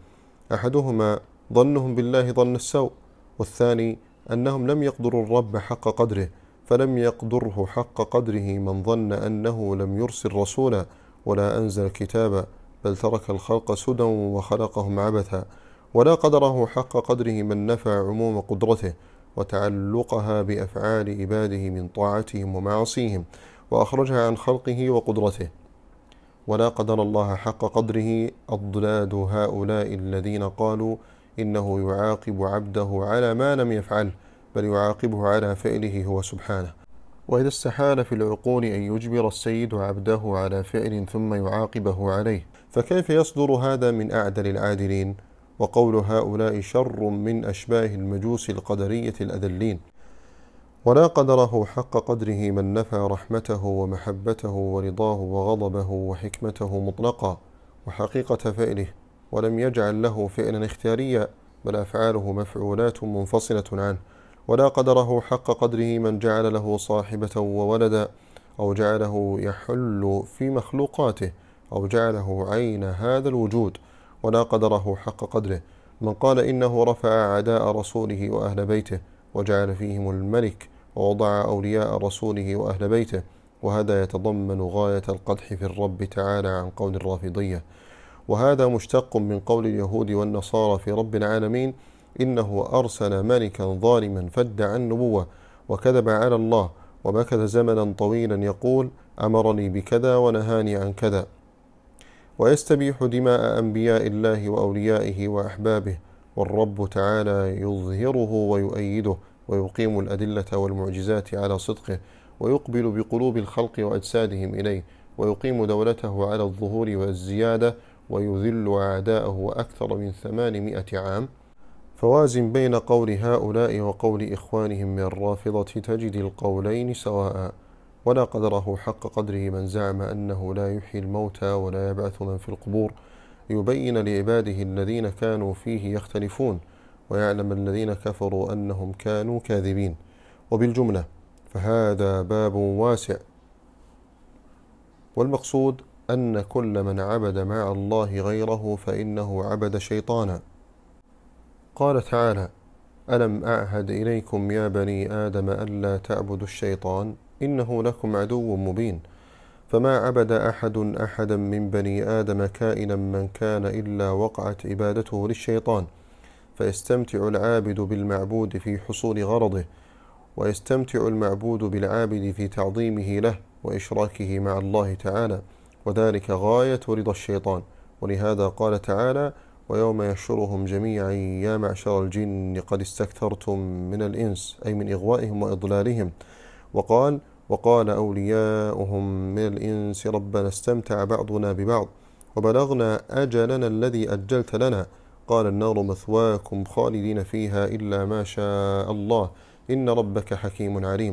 أحدهما ظنهم بالله ظن السوء، والثاني أنهم لم يقدروا الرب حق قدره، فلم يقدره حق قدره من ظن أنه لم يرسل رسولا ولا أنزل كتابا، بل ترك الخلق سدى وخلقهم عبثا. ولا قدره حق قدره من نفى عموم قدرته وتعلقها بأفعال عباده من طاعتهم ومعاصيهم وأخرجها عن خلقه وقدرته. ولا قدر الله حق قدره أضداد هؤلاء الذين قالوا إنه يعاقب عبده على ما لم يفعل، بل يعاقبه على فعله هو سبحانه. وإذا استحال في العقول أن يجبر السيد عبده على فعل ثم يعاقبه عليه، فكيف يصدر هذا من أعدل العادلين؟ وقول هؤلاء شر من أشباه المجوس القدرية الأذلين. ولا قدره حق قدره من نفى رحمته ومحبته ورضاه وغضبه وحكمته مطلقا وحقيقة فعله، ولم يجعل له فعلا اختياريا، بل أفعاله مفعولات منفصلة عنه. ولا قدره حق قدره من جعل له صاحبة وولدا، أو جعله يحل في مخلوقاته، أو جعله عين هذا الوجود. ولا قدره حق قدره من قال إنه رفع أعداء رسوله وأهل بيته وجعل فيهم الملك ووضع أولياء رسوله وأهل بيته، وهذا يتضمن غاية القدح في الرب تعالى عن قول الرافضية. وهذا مشتق من قول اليهود والنصارى في رب العالمين: إنه أرسل ملكا ظالما فادعى النبوة وكذب على الله ومكث زمنا طويلا يقول أمرني بكذا ونهاني عن كذا، ويستبيح دماء أنبياء الله وأوليائه وأحبابه، والرب تعالى يظهره ويؤيده ويقيم الأدلة والمعجزات على صدقه، ويقبل بقلوب الخلق وأجسادهم إليه، ويقيم دولته على الظهور والزيادة، ويذل أعداءه أكثر من ثمانمائة عام. فوازن بين قول هؤلاء وقول إخوانهم من الرافضة تجد القولين سواء. ولا قدره حق قدره من زعم أنه لا يحيي الموتى ولا يبعث من في القبور، ليبين لعباده الذين كانوا فيه يختلفون، ويعلم الذين كفروا أنهم كانوا كاذبين. وبالجملة فهذا باب واسع، والمقصود أن كل من عبد مع الله غيره فإنه عبد شيطانا. قال تعالى: ألم أعهد إليكم يا بني آدم ألا تعبدوا الشيطان إنه لكم عدو مبين. فما عبد أحد أحدا من بني آدم كائنا من كان إلا وقعت عبادته للشيطان، فيستمتع العابد بالمعبود في حصول غرضه، ويستمتع المعبود بالعابد في تعظيمه له وإشراكه مع الله تعالى، وذلك غاية رضا الشيطان. ولهذا قال تعالى: ويوم يحشرهم جميعا يا معشر الجن قد استكثرتم من الإنس، أي من إغوائهم وإضلالهم. وقال: وقال أولياؤهم من الإنس ربنا استمتع بعضنا ببعض وبلغنا أجلنا الذي أجلت لنا، قال النار مثواكم خالدين فيها إلا ما شاء الله إن ربك حكيم عليم.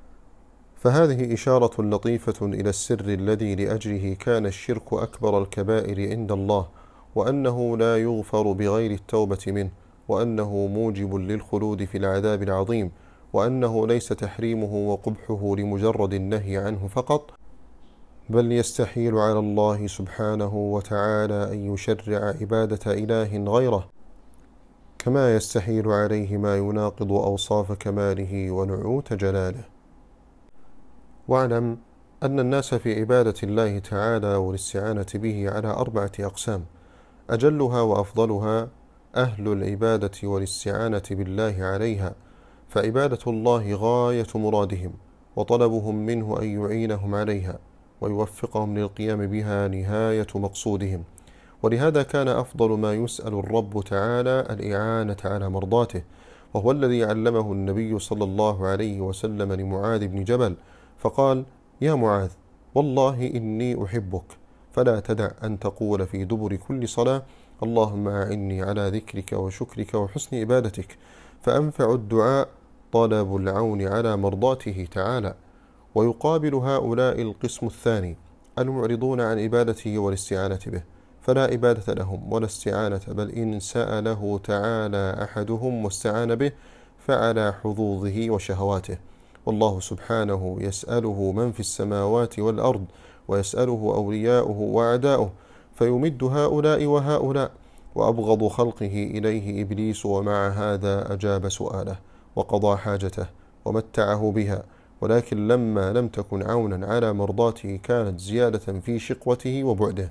فهذه إشارة لطيفة إلى السر الذي لأجله كان الشرك أكبر الكبائر عند الله، وأنه لا يغفر بغير التوبة منه، وأنه موجب للخلود في العذاب العظيم، وأنه ليس تحريمه وقبحه لمجرد النهي عنه فقط، بل يستحيل على الله سبحانه وتعالى أن يشرع عبادة إله غيره، كما يستحيل عليه ما يناقض أوصاف كماله ونعوت جلاله. واعلم أن الناس في عبادة الله تعالى والاستعانة به على أربعة أقسام، أجلها وأفضلها أهل العبادة والاستعانة بالله عليها، فعبادة الله غاية مرادهم، وطلبهم منه أن يعينهم عليها ويوفقهم للقيام بها نهاية مقصودهم. ولهذا كان أفضل ما يسأل الرب تعالى الإعانة على مرضاته، وهو الذي علمه النبي صلى الله عليه وسلم لمعاذ بن جبل، فقال: يا معاذ، والله إني أحبك، فلا تدع أن تقول في دبر كل صلاة اللهم أعني على ذكرك وشكرك وحسن عبادتك، فأنفع الدعاء طلب العون على مرضاته تعالى. ويقابل هؤلاء القسم الثاني المعرضون عن عبادته والاستعانة به، فلا عبادة لهم ولا استعانة، بل إن سأله تعالى أحدهم واستعان به فعلى حظوظه وشهواته، والله سبحانه يسأله من في السماوات والأرض، ويسأله أولياؤه وأعداؤه، فيمد هؤلاء وهؤلاء، وأبغض خلقه إليه إبليس، ومع هذا أجاب سؤاله وقضى حاجته ومتعه بها، ولكن لما لم تكن عونا على مرضاته كانت زيادة في شقوته وبعده.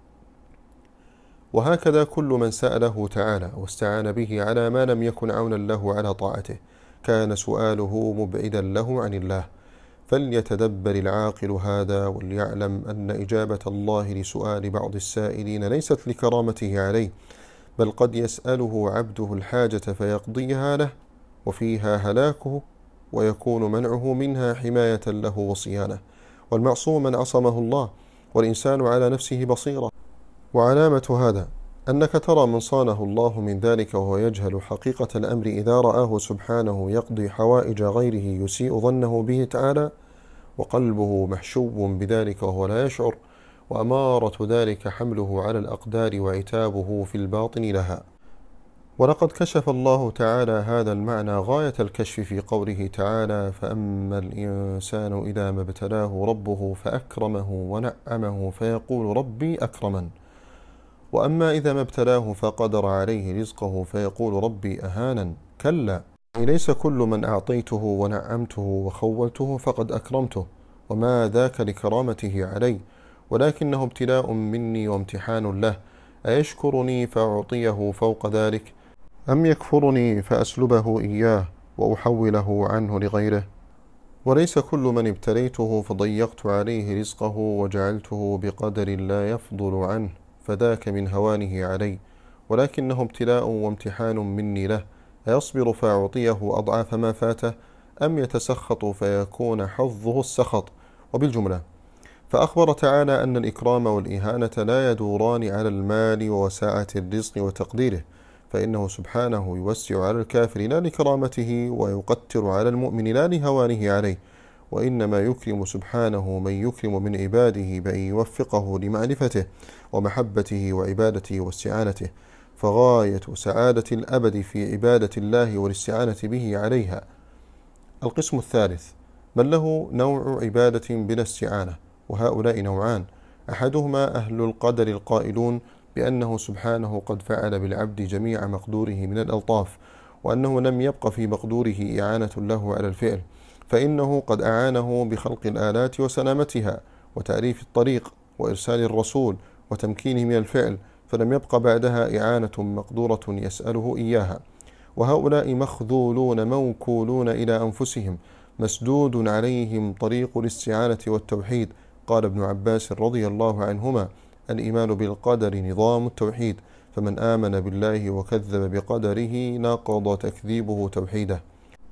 وهكذا كل من سأله تعالى واستعان به على ما لم يكن عونا له على طاعته كان سؤاله مبعدا له عن الله. فليتدبر العاقل هذا، وليعلم أن إجابة الله لسؤال بعض السائلين ليست لكرامته عليه، بل قد يسأله عبده الحاجة فيقضيها له، وفيها هلاكه، ويكون منعه منها حماية له وصيانة. والمعصوم من عصمه الله، والإنسان على نفسه بصيرة. وعلامة هذا أنك ترى من صانه الله من ذلك وهو يجهل حقيقة الأمر إذا رآه سبحانه يقضي حوائج غيره يسيء ظنه به تعالى، وقلبه محشو بذلك وهو لا يشعر، وأمارة ذلك حمله على الأقدار وعتابه في الباطن لها. ولقد كشف الله تعالى هذا المعنى غاية الكشف في قوله تعالى: فأما الإنسان إذا ما ابتلاه ربه فأكرمه ونعمه فيقول ربي أكرمن، وأما إذا ما ابتلاه فقدر عليه رزقه فيقول ربي أهانن. كلا، ليس كل من أعطيته ونعمته وخولته فقد أكرمته، وما ذاك لكرامته علي، ولكنه ابتلاء مني وامتحان له، أيشكرني فأعطيه فوق ذلك، أم يكفرني فأسلبه إياه وأحوله عنه لغيره؟ وليس كل من ابتليته فضيقت عليه رزقه وجعلته بقدر لا يفضل عنه فذاك من هوانه علي، ولكنه ابتلاء وامتحان مني له، أيصبر فأعطيه أضعاف ما فاته، أم يتسخط فيكون حظه السخط؟ وبالجملة فأخبر تعالى أن الإكرام والإهانة لا يدوران على المال ووساعة الرزق وتقديره، فإنه سبحانه يوسع على الكافر لا لكرامته، ويقتر على المؤمن لا لهوانه عليه، وإنما يكرم سبحانه من يكرم من عباده بأن يوفقه لمعرفته ومحبته وعبادته واستعانته، فغاية سعادة الأبد في عبادة الله والاستعانة به عليها. القسم الثالث من له نوع عبادة بلا استعانة، وهؤلاء نوعان: أحدهما أهل القدر القائلون بأنه سبحانه قد فعل بالعبد جميع مقدوره من الألطاف، وأنه لم يبق في مقدوره إعانة له على الفعل، فإنه قد أعانه بخلق الآلات وسلامتها وتعريف الطريق وإرسال الرسول وتمكينه من الفعل، فلم يبق بعدها إعانة مقدورة يسأله إياها. وهؤلاء مخذولون موكولون إلى أنفسهم، مسدود عليهم طريق الاستعانة والتوحيد. قال ابن عباس رضي الله عنهما: الإيمان بالقدر نظام التوحيد، فمن آمن بالله وكذب بقدره نقض تكذيبه توحيده.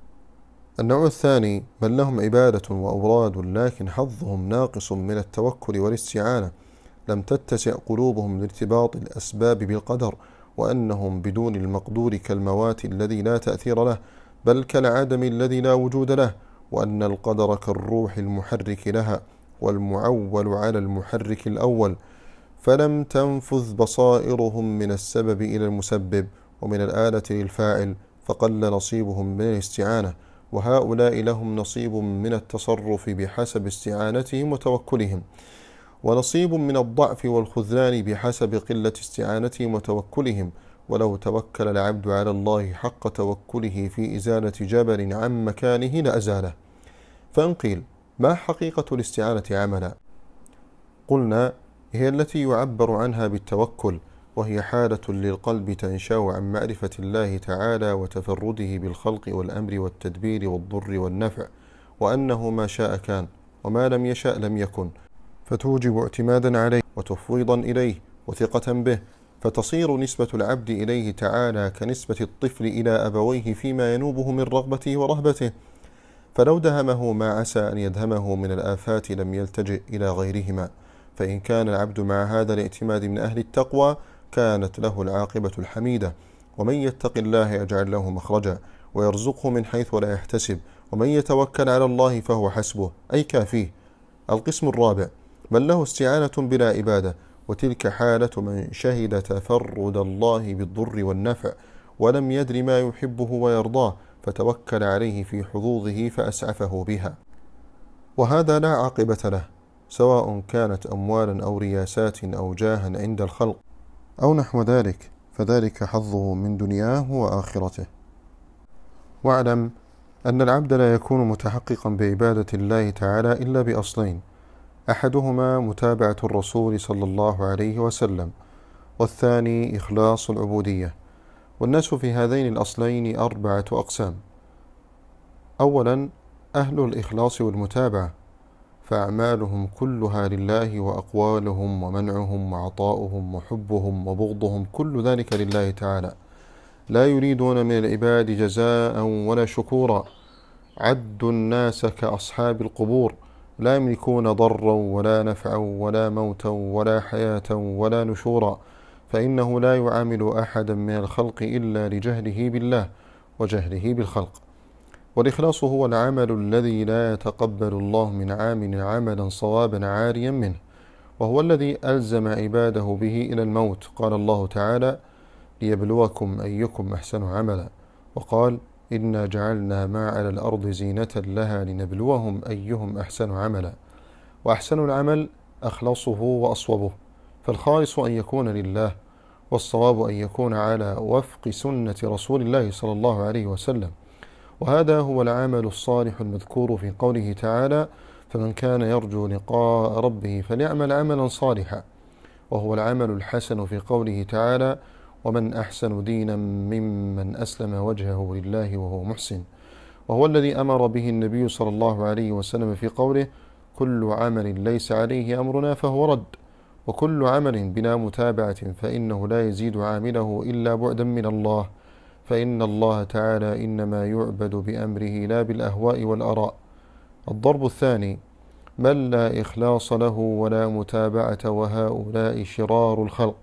النوع الثاني من لهم عبادة وأوراد لكن حظهم ناقص من التوكل والاستعانة، لم تتسع قلوبهم لارتباط الأسباب بالقدر، وأنهم بدون المقدور كالموات الذي لا تأثير له، بل كالعدم الذي لا وجود له، وأن القدر كالروح المحرك لها والمعول على المحرك الأول، فلم تنفذ بصائرهم من السبب إلى المسبب ومن الآلة للفاعل، فقل نصيبهم من الاستعانة. وهؤلاء لهم نصيب من التصرف بحسب استعانتهم وتوكلهم، ونصيب من الضعف والخذلان بحسب قلة استعانتهم وتوكلهم. ولو توكل العبد على الله حق توكله في إزالة جبل عن مكانه لأزاله. فإن قيل: ما حقيقة الاستعانة عملا؟ قلنا: هي التي يعبر عنها بالتوكل، وهي حالة للقلب تنشأ عن معرفة الله تعالى وتفرده بالخلق والأمر والتدبير والضر والنفع، وأنه ما شاء كان وما لم يشأ لم يكن، فتوجب اعتمادا عليه وتفويضا إليه وثقة به، فتصير نسبة العبد إليه تعالى كنسبة الطفل إلى أبويه فيما ينوبه من رغبته ورهبته، فلو دهمه ما عسى أن يدهمه من الآفات لم يلتجئ إلى غيرهما. فإن كان العبد مع هذا الاعتماد من أهل التقوى كانت له العاقبة الحميدة. ومن يتق الله يجعل له مخرجا ويرزقه من حيث لا يحتسب، ومن يتوكل على الله فهو حسبه، أي كافيه. القسم الرابع: من له استعانة بلا عبادة، وتلك حالة من شهد تفرد الله بالضر والنفع ولم يدر ما يحبه ويرضاه، فتوكل عليه في حظوظه فأسعفه بها، وهذا لا عاقبة له، سواء كانت أموالا أو رياسات أو جاها عند الخلق أو نحو ذلك، فذلك حظه من دنياه وآخرته. واعلم أن العبد لا يكون متحققا بعبادة الله تعالى إلا بأصلين: أحدهما متابعة الرسول صلى الله عليه وسلم، والثاني إخلاص العبودية. والناس في هذين الأصلين أربعة أقسام: أولا، أهل الإخلاص والمتابعة، فأعمالهم كلها لله، وأقوالهم ومنعهم وعطاؤهم وحبهم وبغضهم كل ذلك لله تعالى، لا يريدون من العباد جزاء ولا شكورا. عدوا الناس كأصحاب القبور، لا يملكون ضرا ولا نفعا ولا موتا ولا حياة ولا نشورا، فإنه لا يعامل أحدا من الخلق إلا لجهله بالله وجهله بالخلق. والإخلاص هو العمل الذي لا يتقبل الله من عامل عملا صوابا عاريا منه، وهو الذي ألزم عباده به إلى الموت. قال الله تعالى: ليبلوكم أيكم أحسن عملا، وقال: إنا جعلنا ما على الأرض زينة لها لنبلوهم أيهم أحسن عملا. وأحسن العمل أخلصه وأصوبه، فالخالص أن يكون لله، والصواب أن يكون على وفق سنة رسول الله صلى الله عليه وسلم. وهذا هو العمل الصالح المذكور في قوله تعالى: فمن كان يرجو لقاء ربه فليعمل عملا صالحا. وهو العمل الحسن في قوله تعالى: ومن أحسن دينا ممن أسلم وجهه لله وهو محسن. وهو الذي أمر به النبي صلى الله عليه وسلم في قوله: كل عمل ليس عليه أمرنا فهو رد. وكل عمل بلا متابعة فإنه لا يزيد عامله إلا بعدا من الله، فإن الله تعالى إنما يعبد بأمره لا بالأهواء والأراء. الضرب الثاني: من لا إخلاص له ولا متابعة، وهؤلاء شرار الخلق،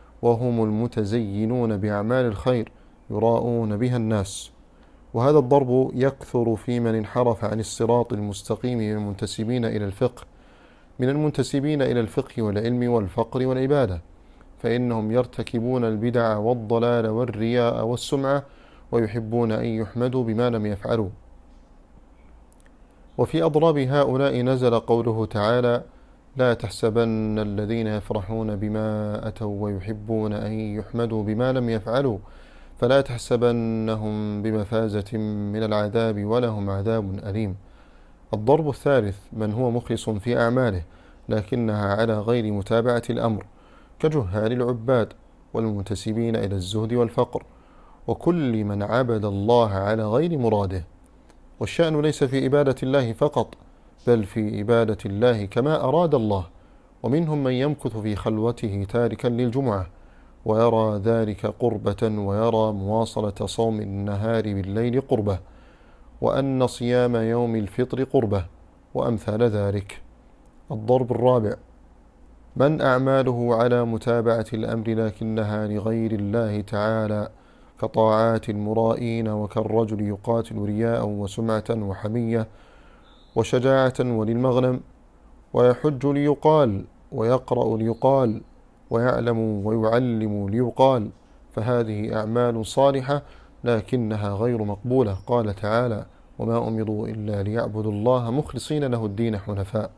وهم المتزينون بأعمال الخير يراءون بها الناس. وهذا الضرب يكثر في من انحرف عن الصراط المستقيم من المنتسبين إلى الفقه من المنتسبين إلى الفقه والعلم والفقر والعبادة، فإنهم يرتكبون البدع والضلال والرياء والسمعة، ويحبون أن يحمدوا بما لم يفعلوا. وفي أضراب هؤلاء نزل قوله تعالى: لا تحسبن الذين يفرحون بما أتوا ويحبون أن يحمدوا بما لم يفعلوا، فلا تحسبنهم بمفازة من العذاب ولهم عذاب أليم. الضرب الثالث من هو مخلص في أعماله لكنها على غير متابعة الأمر، كجهال العباد والمنتسبين إلى الزهد والفقر وكل من عبد الله على غير مراده. والشأن ليس في عبادة الله فقط، بل في عبادة الله كما أراد الله. ومنهم من يمكث في خلوته تاركا للجمعة ويرى ذلك قربة، ويرى مواصلة صوم النهار بالليل قربة، وأن صيام يوم الفطر قربة، وأمثال ذلك. الضرب الرابع من أعماله على متابعة الأمر لكنها لغير الله تعالى، كطاعات المرائين، وكالرجل يقاتل رياء وسمعة وحمية وشجاعة وللمغنم، ويحج ليقال، ويقرأ ليقال، ويعلم ويعلم ليقال، فهذه أعمال صالحة لكنها غير مقبولة. قال تعالى: وما أمروا إلا ليعبدوا الله مخلصين له الدين حنفاء.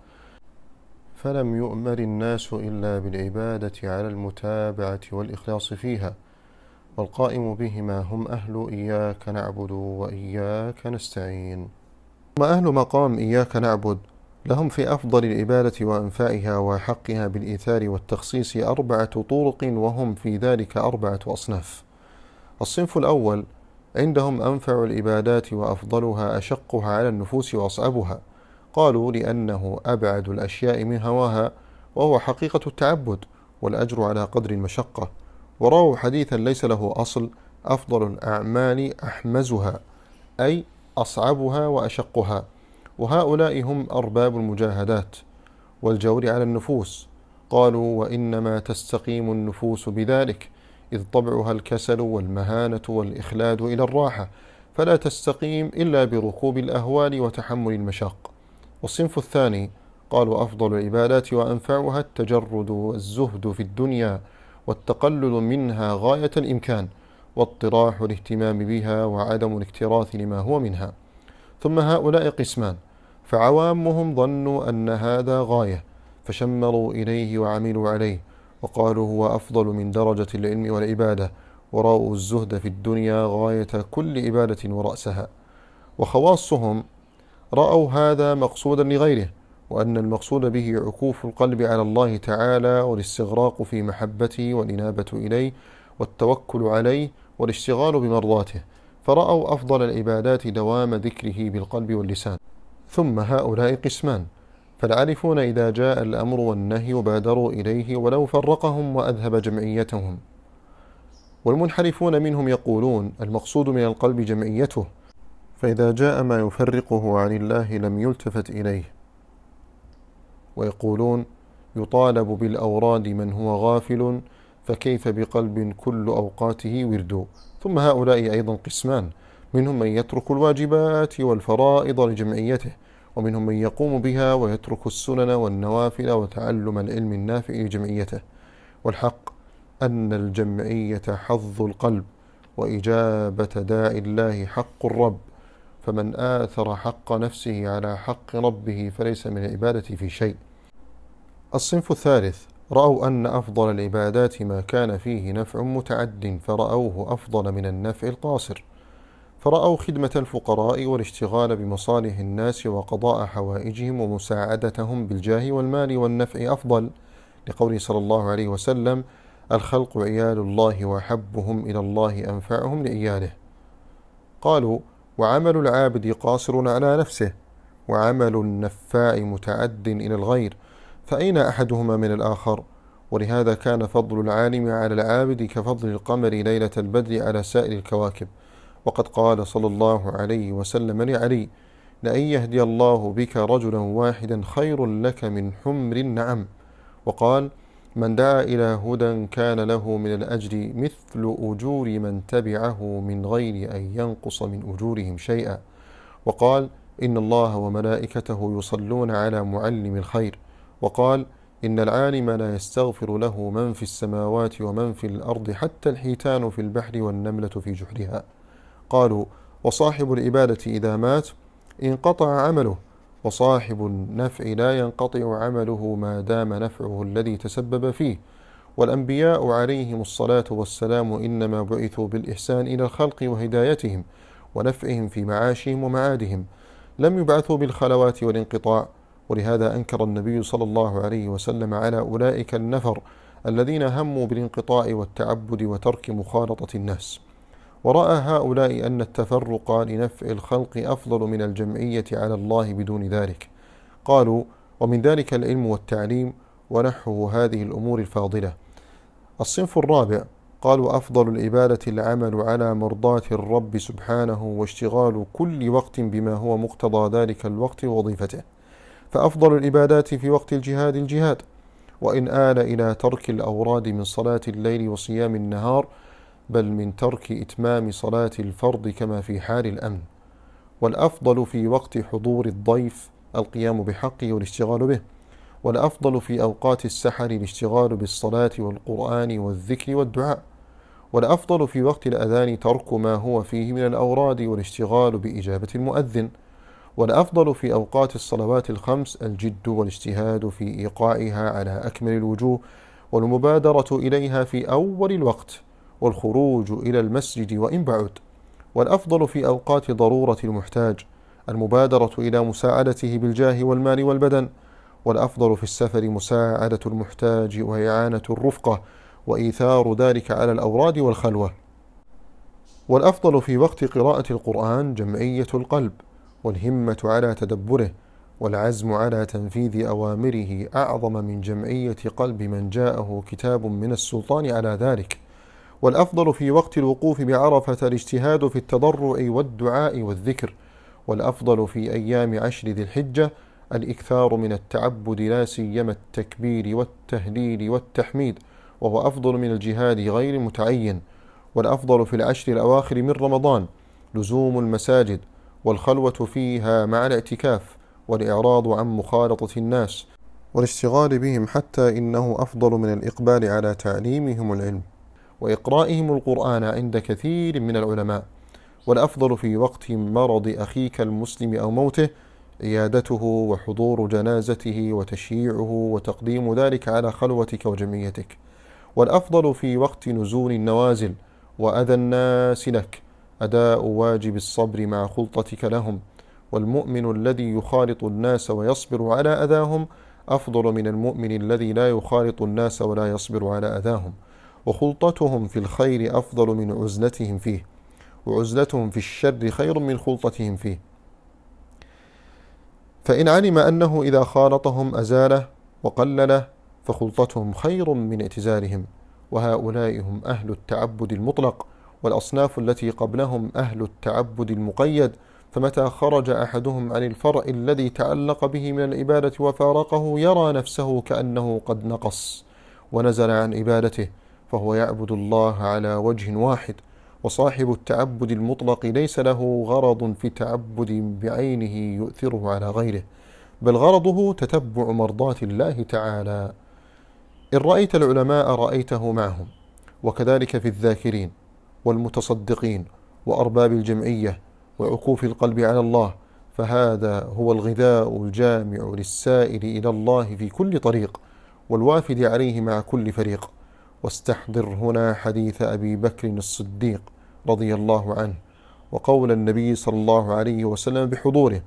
فلم يؤمر الناس إلا بالعبادة على المتابعة والإخلاص فيها، والقائم بهما هم أهل إياك نعبد وإياك نستعين. ما أهل مقام إياك نعبد لهم في أفضل العبادة وأنفائها وحقها بالإيثار والتخصيص أربعة طرق، وهم في ذلك أربعة أصناف. الصنف الأول عندهم أنفع العبادات وأفضلها أشقها على النفوس وأصعبها، قالوا لأنه أبعد الأشياء من هواها، وهو حقيقة التعبد والأجر على قدر المشقة. ورووا حديثا ليس له أصل: أفضل الأعمال أحمزها، أي أصعبها وأشقها. وهؤلاء هم أرباب المجاهدات والجور على النفوس. قالوا: وإنما تستقيم النفوس بذلك، إذ طبعها الكسل والمهانة والإخلاد إلى الراحة، فلا تستقيم إلا بركوب الأهوال وتحمل المشاق. والصنف الثاني قالوا: أفضل العبادات وأنفعها التجرد والزهد في الدنيا والتقلل منها غاية الإمكان، واطراح الاهتمام بها وعدم الاكتراث لما هو منها. ثم هؤلاء قسمان: فعوامهم ظنوا أن هذا غاية فشمروا إليه وعملوا عليه، وقالوا هو أفضل من درجة العلم والعبادة، ورأوا الزهد في الدنيا غاية كل عبادة ورأسها. وخواصهم رأوا هذا مقصودا لغيره، وأن المقصود به عكوف القلب على الله تعالى والاستغراق في محبته والإنابة إليه والتوكل عليه والاشتغال بمرضاته، فرأوا أفضل العبادات دوام ذكره بالقلب واللسان. ثم هؤلاء قسمان: فالعارفون إذا جاء الأمر والنهي بادروا إليه ولو فرقهم وأذهب جمعيتهم. والمنحرفون منهم يقولون المقصود من القلب جمعيته، فإذا جاء ما يفرقه عن الله لم يلتفت إليه. ويقولون يطالب بالأوراد من هو غافل، فكيف بقلب كل أوقاته ورد. ثم هؤلاء أيضا قسمان: منهم من يترك الواجبات والفرائض لجمعيته، ومنهم من يقوم بها ويترك السنن والنوافل وتعلم العلم النافع لجمعيته. والحق أن الجمعية حظ القلب، وإجابة داعي الله حق الرب، فمن آثر حق نفسه على حق ربه فليس من العبادة في شيء. الصنف الثالث رأوا أن أفضل العبادات ما كان فيه نفع متعد، فرأوه أفضل من النفع القاصر، فرأوا خدمة الفقراء والاشتغال بمصالح الناس وقضاء حوائجهم ومساعدتهم بالجاه والمال والنفع أفضل، لقوله صلى الله عليه وسلم: الخلق عيال الله وأحبهم إلى الله أنفعهم لعياله. قالوا: وعمل العابد قاصر على نفسه، وعمل النفاع متعد إلى الغير، فأين أحدهما من الآخر؟ ولهذا كان فضل العالم على العابد كفضل القمر ليلة البدر على سائر الكواكب. وقد قال صلى الله عليه وسلم لعلي: لأن يهدي الله بك رجلا واحدا خير لك من حمر النعم. وقال: من دعا إلى هدى كان له من الأجر مثل أجور من تبعه من غير أن ينقص من أجورهم شيئا. وقال: إن الله وملائكته يصلون على معلم الخير. وقال: إن العالم لا يستغفر له من في السماوات ومن في الأرض حتى الحيتان في البحر والنملة في جحرها. قالوا: وصاحب العبادة إذا مات انقطع عمله، وصاحب النفع لا ينقطع عمله ما دام نفعه الذي تسبب فيه. والأنبياء عليهم الصلاة والسلام إنما بعثوا بالإحسان إلى الخلق وهدايتهم ونفعهم في معاشهم ومعادهم، لم يبعثوا بالخلوات والانقطاع. ولهذا أنكر النبي صلى الله عليه وسلم على أولئك النفر الذين هموا بالانقطاع والتعبد وترك مخالطة الناس، ورأى هؤلاء أن التفرق لنفع الخلق أفضل من الجمعية على الله بدون ذلك. قالوا: ومن ذلك العلم والتعليم ونحو هذه الأمور الفاضلة. الصنف الرابع قالوا: أفضل العبادة العمل على مرضاة الرب سبحانه واشتغال كل وقت بما هو مقتضى ذلك الوقت ووظيفته، فأفضل العبادات في وقت الجهاد الجهاد، وإن آل إلى ترك الأوراد من صلاة الليل وصيام النهار، بل من ترك إتمام صلاة الفرض كما في حال الأمن. والأفضل في وقت حضور الضيف القيام بحقه والاشتغال به، والأفضل في أوقات السحر الاشتغال بالصلاة والقرآن والذكر والدعاء، والأفضل في وقت الأذان ترك ما هو فيه من الأوراد والاشتغال بإجابة المؤذن، والأفضل في أوقات الصلوات الخمس الجد والاجتهاد في إيقاعها على أكمل الوجوه، والمبادرة إليها في أول الوقت، والخروج إلى المسجد وإن بعد. والأفضل في أوقات ضرورة المحتاج المبادرة إلى مساعدته بالجاه والمال والبدن، والأفضل في السفر مساعدة المحتاج وإعانة الرفقة وإيثار ذلك على الأوراد والخلوة. والأفضل في وقت قراءة القرآن جمعية القلب والهمة على تدبره، والعزم على تنفيذ أوامره أعظم من جمعية قلب من جاءه كتاب من السلطان على ذلك. والأفضل في وقت الوقوف بعرفة الاجتهاد في التضرع والدعاء والذكر. والأفضل في أيام عشر ذي الحجة الإكثار من التعبد، لا سيما التكبير والتهليل والتحميد، وهو أفضل من الجهاد غير المتعين. والأفضل في العشر الأواخر من رمضان لزوم المساجد والخلوة فيها مع الاعتكاف، والإعراض عن مخالطة الناس والاشتغال بهم، حتى إنه أفضل من الإقبال على تعليمهم العلم وإقرائهم القرآن عند كثير من العلماء. والأفضل في وقت مرض أخيك المسلم أو موته عيادته وحضور جنازته وتشييعه وتقديم ذلك على خلوتك وجمعيتك. والأفضل في وقت نزول النوازل وأذى الناس لك أداء واجب الصبر مع خلطتك لهم. والمؤمن الذي يخالط الناس ويصبر على أذاهم أفضل من المؤمن الذي لا يخالط الناس ولا يصبر على أذاهم. وخلطتهم في الخير أفضل من عزلتهم فيه، وعزلتهم في الشر خير من خلطتهم فيه، فإن علم أنه إذا خالطهم أزاله وقلله فخلطتهم خير من اعتزالهم. وهؤلاء هم أهل التعبد المطلق، والأصناف التي قبلهم أهل التعبد المقيد. فمتى خرج أحدهم عن الفرع الذي تعلق به من العبادة وفارقه يرى نفسه كأنه قد نقص ونزل عن عبادته، فهو يعبد الله على وجه واحد. وصاحب التعبد المطلق ليس له غرض في تعبد بعينه يؤثره على غيره، بل غرضه تتبع مرضات الله تعالى. إن رأيت العلماء رأيته معهم، وكذلك في الذاكرين والمتصدقين وأرباب الجمعية وعكوف القلب على الله، فهذا هو الغذاء الجامع للسائل إلى الله في كل طريق والوافد عليه مع كل فريق. واستحضر هنا حديث أبي بكر الصديق رضي الله عنه، وقول النبي صلى الله عليه وسلم بحضوره: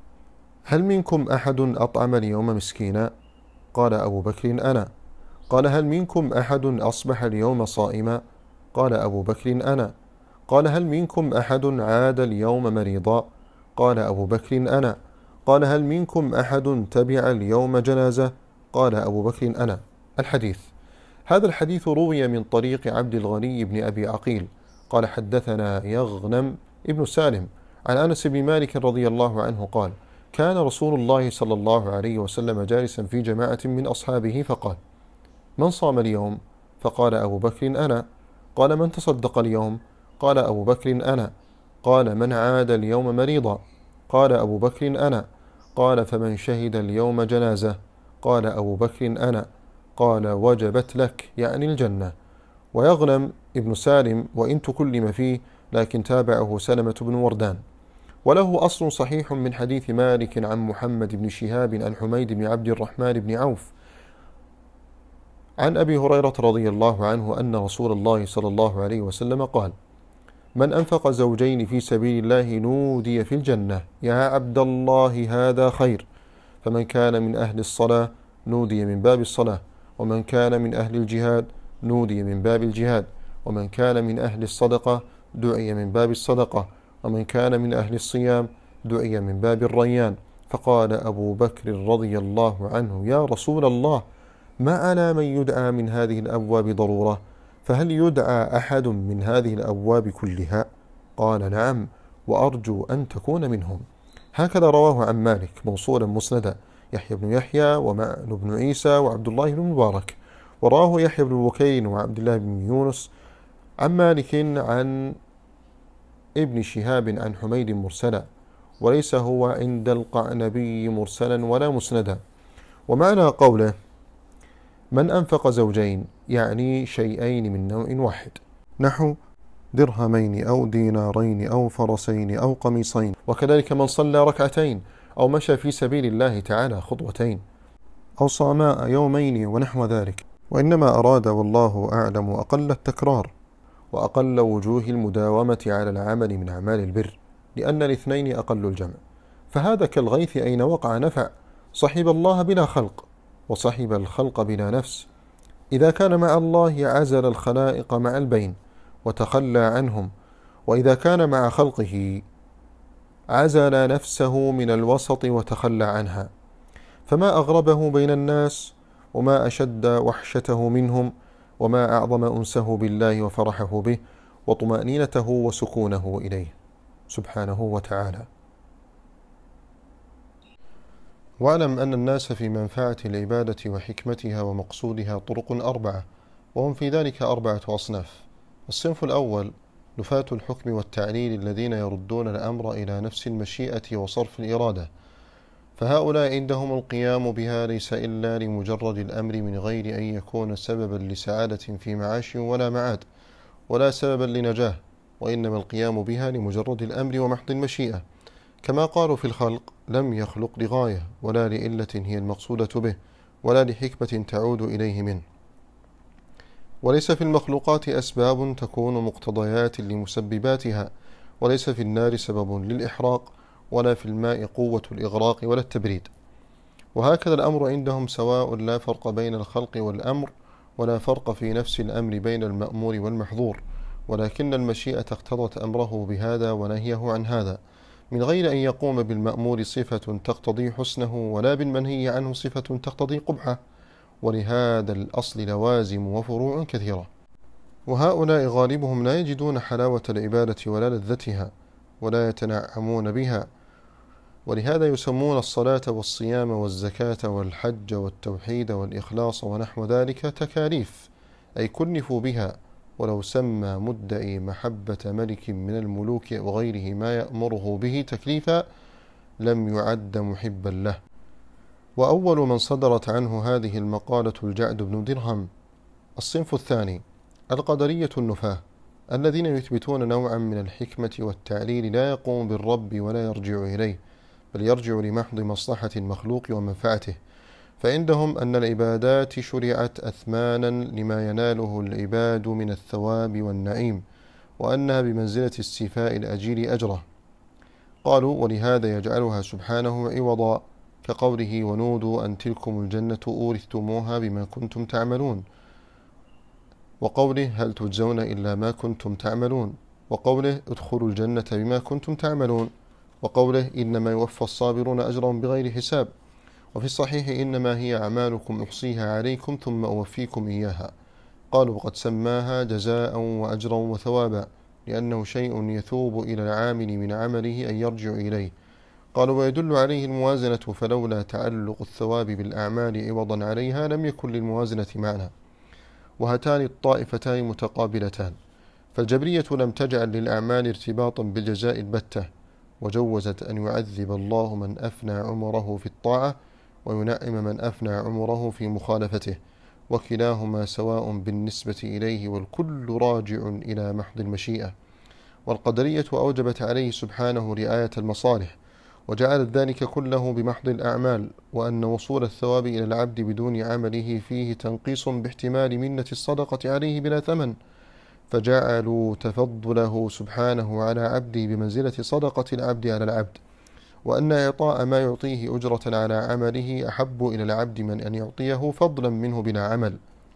هل منكم أحد أطعم اليوم مسكينا؟ قال أبو بكر: أنا. قال: هل منكم أحد أصبح اليوم صائما؟ قال أبو بكر: أنا. قال: هل منكم أحد عاد اليوم مريضا؟ قال أبو بكر: أنا. قال: هل منكم أحد تبع اليوم جنازة؟ قال أبو بكر: أنا. الحديث. هذا الحديث روي من طريق عبد الغني بن أبي عقيل قال: حدثنا يغنم ابن سالم عن أنس بن مالك رضي الله عنه قال: كان رسول الله صلى الله عليه وسلم جالسا في جماعة من أصحابه فقال: من صام اليوم؟ فقال أبو بكر: أنا. قال: من تصدق اليوم؟ قال أبو بكر: أنا. قال: من عاد اليوم مريضا؟ قال أبو بكر: أنا. قال: فمن شهد اليوم جنازة؟ قال أبو بكر: أنا. قال: وجبت لك، يعني الجنة. ويغنم ابن سالم وإن تكلم فيه، لكن تابعه سلمة بن وردان. وله أصل صحيح من حديث مالك عن محمد بن شهاب عن حميد بن عبد الرحمن بن عوف عن أبي هريرة رضي الله عنه أن رسول الله صلى الله عليه وسلم قال: من أنفق زوجين في سبيل الله نودي في الجنة: يا عبد الله هذا خير. فمن كان من أهل الصلاة نودي من باب الصلاة، ومن كان من أهل الجهاد نودي من باب الجهاد، ومن كان من أهل الصدقة دعي من باب الصدقة، ومن كان من أهل الصيام دعي من باب الريان. فقال أبو بكر رضي الله عنه: يا رسول الله، ما على من يدعى من هذه الأبواب ضرورة، فهل يدعى أحد من هذه الأبواب كلها؟ قال: نعم، وأرجو أن تكون منهم. هكذا رواه عن مالك موصولا مسندا يحيى بن يحيى ومعن بن عيسى وعبد الله بن مبارك، وراه يحيى بن بكير وعبد الله بن يونس عن مالك عن ابن شهاب عن حميد مرسلا، وليس هو عند القعنبي مرسلا ولا مسندا. ومعنى قوله من أنفق زوجين يعني شيئين من نوع واحد، نحو درهمين أو دينارين أو فرسين أو قميصين. وكذلك من صلى ركعتين أو مشى في سبيل الله تعالى خطوتين أو صاما يومين ونحو ذلك. وإنما أراد والله أعلم أقل التكرار وأقل وجوه المداومة على العمل من أعمال البر، لأن الاثنين أقل الجمع. فهذا كالغيث أين وقع نفع، صحب الله بلا خلق، وصحب الخلق بلا نفس. إذا كان مع الله عزل الخلائق مع البين وتخلى عنهم، وإذا كان مع خلقه عزل نفسه من الوسط وتخلى عنها. فما أغربه بين الناس، وما أشد وحشته منهم، وما أعظم أنسه بالله وفرحه به وطمأنينته وسكونه إليه سبحانه وتعالى. واعلم أن الناس في منفعة العبادة وحكمتها ومقصودها طرق أربعة، وهم في ذلك أربعة أصناف. الصنف الأول نفاة الحكم والتعليل الذين يردون الأمر إلى نفس المشيئة وصرف الإرادة، فهؤلاء عندهم القيام بها ليس إلا لمجرد الأمر من غير أن يكون سببا لسعادة في معاش ولا معاد ولا سببا لنجاة، وإنما القيام بها لمجرد الأمر ومحض المشيئة. كما قالوا في الخلق: لم يخلق لغاية ولا لعلة هي المقصودة به ولا لحكمة تعود إليه منه. وليس في المخلوقات أسباب تكون مقتضيات لمسبباتها، وليس في النار سبب للإحراق، ولا في الماء قوة الإغراق ولا التبريد. وهكذا الأمر عندهم سواء، لا فرق بين الخلق والأمر، ولا فرق في نفس الأمر بين المأمور والمحظور، ولكن المشيئة اقتضت أمره بهذا ونهيه عن هذا، من غير أن يقوم بالمأمور صفة تقتضي حسنه، ولا بالمنهي عنه صفة تقتضي قبحه. ولهذا الأصل لوازم وفروع كثيرة. وهؤلاء غالبهم لا يجدون حلاوة العبادة ولا لذتها، ولا يتنعمون بها، ولهذا يسمون الصلاة والصيام والزكاة والحج والتوحيد والإخلاص ونحو ذلك تكاليف، أي كلفوا بها. ولو سمى مدعي محبة ملك من الملوك وغيره ما يأمره به تكليفا لم يعد محبا له. وأول من صدرت عنه هذه المقالة الجعد بن درهم. الصنف الثاني القدرية النفاة، الذين يثبتون نوعا من الحكمة والتعليل لا يقوم بالرب ولا يرجع إليه، بل يرجع لمحض مصلحة المخلوق ومنفعته. فعندهم أن العبادات شرعت أثمانا لما يناله العباد من الثواب والنعيم، وأنها بمنزلة استيفاء الأجير أجره. قالوا: ولهذا يجعلها سبحانه عوضا، كقوله: ونودوا أن تلكم الجنة أورثتموها بما كنتم تعملون، وقوله: هل تجزون إلا ما كنتم تعملون، وقوله: ادخلوا الجنة بما كنتم تعملون، وقوله: إنما يوفى الصابرون أجرهم بغير حساب. وفي الصحيح: إنما هي أعمالكم أحصيها عليكم ثم أوفيكم إياها. قالوا: وقد سماها جزاء وأجرا وثوابا، لأنه شيء يثوب إلى العامل من عمله أن يرجع إليه. قالوا: ويدل عليه الموازنة، فلولا تعلق الثواب بالأعمال عوضا عليها لم يكن للموازنة معنى. وهاتان الطائفتان متقابلتان، فالجبرية لم تجعل للأعمال ارتباطا بالجزاء البتة، وجوزت أن يعذب الله من أفنى عمره في الطاعة وينعم من أفنى عمره في مخالفته، وكلاهما سواء بالنسبة إليه، والكل راجع إلى محض المشيئة. والقدرية أوجبت عليه سبحانه رعاية المصالح، وجعلت ذلك كله بمحض الأعمال، وأن وصول الثواب إلى العبد بدون عمله فيه تنقيص باحتمال منة الصدقة عليه بلا ثمن، فجعلوا تفضله سبحانه على عبده بمنزلة صدقة العبد على العبد، وأن إعطاء ما يعطيه أجرة على عمله أحب إلى العبد من أن يعطيه فضلا منه بلا عمل،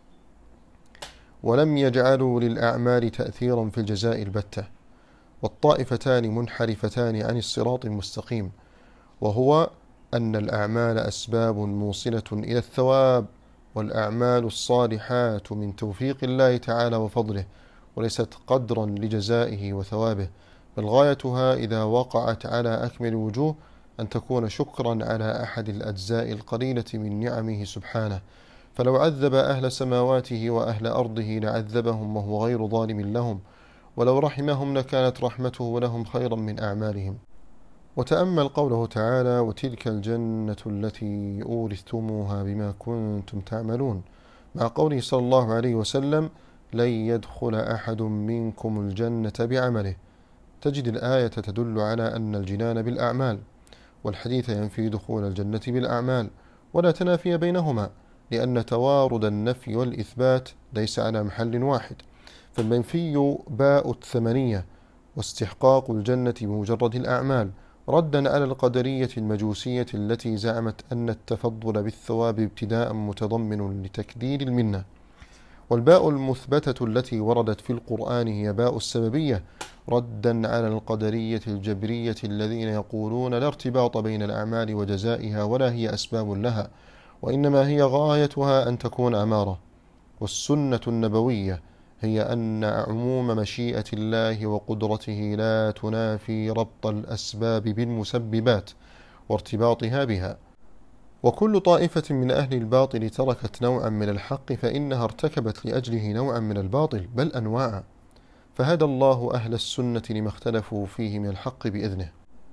ولم يجعلوا للأعمال تأثيرا في الجزاء البتة. والطائفتان منحرفتان عن الصراط المستقيم، وهو أن الأعمال أسباب موصلة إلى الثواب، والأعمال الصالحات من توفيق الله تعالى وفضله، وليست قدرا لجزائه وثوابه، بل غايتها إذا وقعت على أكمل الوجوه أن تكون شكرا على أحد الأجزاء القليلة من نعمه سبحانه. فلو عذب أهل سماواته وأهل أرضه لعذبهم وهو غير ظالم لهم، ولو رحمهم لكانت رحمته لهم خيرا من أعمالهم. وتأمل قوله تعالى: وتلك الجنة التي أورثتموها بما كنتم تعملون، مع قوله صلى الله عليه وسلم: لن يدخل أحد منكم الجنة بعمله. تجد الآية تدل على أن الجنان بالأعمال، والحديث ينفي دخول الجنة بالأعمال، ولا تنافي بينهما، لأن توارد النفي والإثبات ليس على محل واحد، فالمنفي باء الثمنية واستحقاق الجنة بمجرد الأعمال، ردا على القدرية المجوسية التي زعمت أن التفضل بالثواب ابتداء متضمن لتكدير المنة. والباء المثبتة التي وردت في القرآن هي باء السببية، ردا على القدرية الجبرية الذين يقولون لا ارتباط بين الأعمال وجزائها ولا هي أسباب لها، وإنما هي غايتها أن تكون أمارة. والسنة النبوية هي أن عموم مشيئة الله وقدرته لا تنافي ربط الأسباب بالمسببات وارتباطها بها. وكل طائفة من أهل الباطل تركت نوعا من الحق فإنها ارتكبت لأجله نوعا من الباطل، بل أنواعا، فهدى الله أهل السنة لما اختلفوا فيه من الحق بإذنه.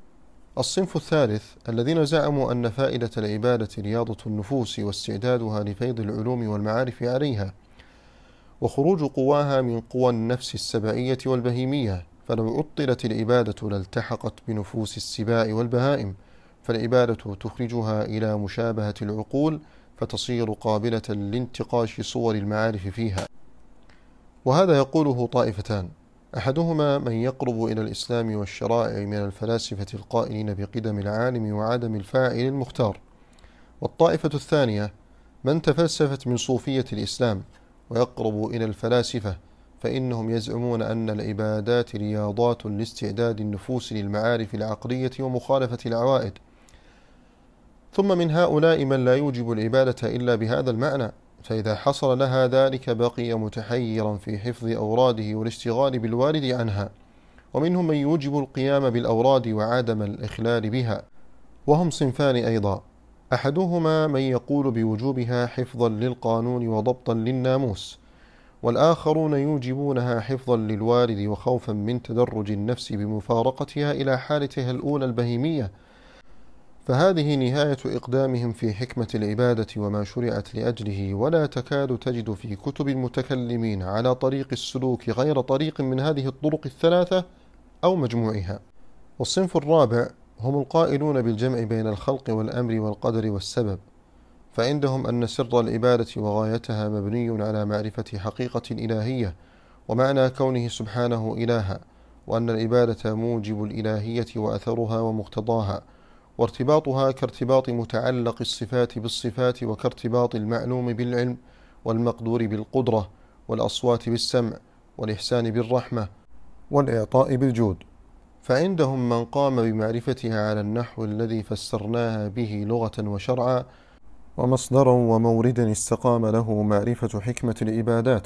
الصنف الثالث الذين زعموا أن فائدة العبادة رياضة النفوس واستعدادها لفيض العلوم والمعارف عليها، وخروج قواها من قوى النفس السبعية والبهيمية، فلو عطلت العبادة لالتحقت بنفوس السباع والبهائم، فالعبادة تخرجها إلى مشابهة العقول فتصير قابلة لانتقاش صور المعارف فيها. وهذا يقوله طائفتان: أحدهما من يقرب إلى الإسلام والشرائع من الفلاسفة القائلين بقدم العالم وعدم الفاعل المختار، والطائفة الثانية من تفلسفت من صوفية الإسلام ويقرب إلى الفلاسفة، فإنهم يزعمون أن العبادات رياضات لاستعداد النفوس للمعارف العقلية ومخالفة العوائد. ثم من هؤلاء من لا يوجب العبادة إلا بهذا المعنى، فإذا حصل لها ذلك بقي متحيرا في حفظ أوراده والاشتغال بالوارد عنها. ومنهم من يوجب القيام بالأوراد وعدم الإخلال بها، وهم صنفان أيضا: أحدهما من يقول بوجوبها حفظا للقانون وضبطا للناموس، والآخرون يوجبونها حفظا للوارد وخوفا من تدرج النفس بمفارقتها إلى حالتها الأولى البهيمية. فهذه نهاية إقدامهم في حكمة العبادة وما شرعت لأجله، ولا تكاد تجد في كتب المتكلمين على طريق السلوك غير طريق من هذه الطرق الثلاثة أو مجموعها. والصنف الرابع هم القائلون بالجمع بين الخلق والأمر والقدر والسبب، فعندهم أن سر العبادة وغايتها مبني على معرفة حقيقة الإلهية ومعنى كونه سبحانه إلها، وأن العبادة موجب الإلهية وأثرها ومقتضاها، وارتباطها كارتباط متعلق الصفات بالصفات، وكارتباط المعلوم بالعلم، والمقدور بالقدرة، والأصوات بالسمع، والإحسان بالرحمة، والإعطاء بالجود. فعندهم من قام بمعرفتها على النحو الذي فسرناها به لغة وشرعا، ومصدرا وموردا استقام له معرفة حكمة العبادات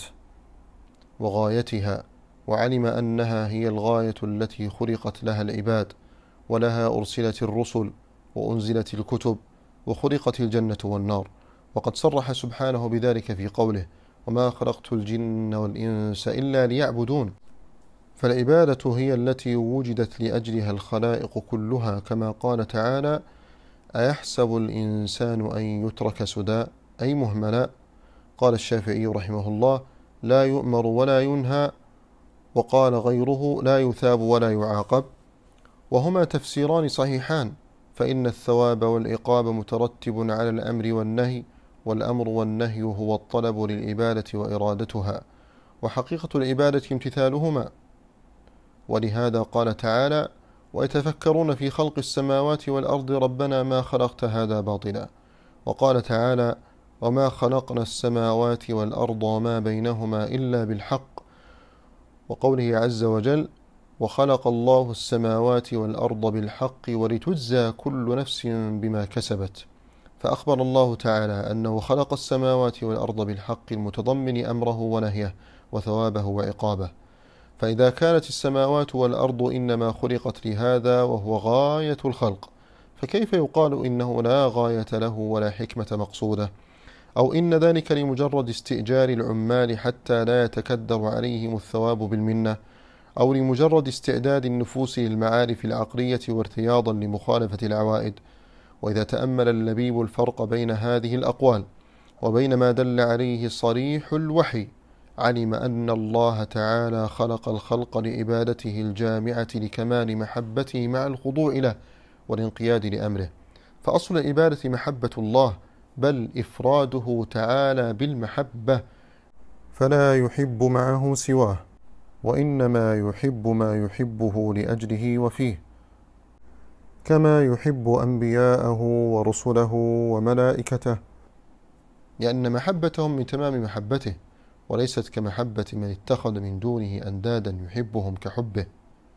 وغايتها، وعلم أنها هي الغاية التي خلقت لها العباد، ولها أرسلت الرسل وأنزلت الكتب، وخلقت الجنة والنار. وقد صرح سبحانه بذلك في قوله: وما خلقت الجن والإنس إلا ليعبدون. فالعبادة هي التي وجدت لأجلها الخلائق كلها، كما قال تعالى: أيحسب الإنسان أن يترك سدى، أي مهملا. قال الشافعي رحمه الله: لا يؤمر ولا ينهى. وقال غيره: لا يثاب ولا يعاقب. وهما تفسيران صحيحان، فإن الثواب والعقاب مترتب على الأمر والنهي، والأمر والنهي هو الطلب للعبادة وإرادتها، وحقيقة العبادة امتثالهما. ولهذا قال تعالى: ويتفكرون في خلق السماوات والأرض ربنا ما خلقت هذا باطلا. وقال تعالى: وما خلقنا السماوات والأرض وما بينهما إلا بالحق. وقوله عز وجل: وخلق الله السماوات والأرض بالحق ولتجزى كل نفس بما كسبت. فأخبر الله تعالى أنه خلق السماوات والأرض بالحق المتضمن أمره ونهيه وثوابه وعقابه. فإذا كانت السماوات والأرض إنما خلقت لهذا وهو غاية الخلق، فكيف يقال إنه لا غاية له ولا حكمة مقصودة؟ أو إن ذلك لمجرد استئجار العمال حتى لا يتكدر عليهم الثواب بالمنة، أو لمجرد استعداد النفوس للمعارف العقلية وارتياضا لمخالفة العوائد؟ وإذا تأمل اللبيب الفرق بين هذه الأقوال وبين ما دل عليه صريح الوحي، علم أن الله تعالى خلق الخلق لعبادته الجامعة لكمال محبته مع الخضوع له والانقياد لأمره. فأصل العبادة محبة الله، بل إفراده تعالى بالمحبة، فلا يحب معه سواه، وإنما يحب ما يحبه لأجله وفيه، كما يحب أنبياءه ورسله وملائكته، لأن محبتهم من تمام محبته، وليست كمحبة من اتخذ من دونه أندادا يحبهم كحبه.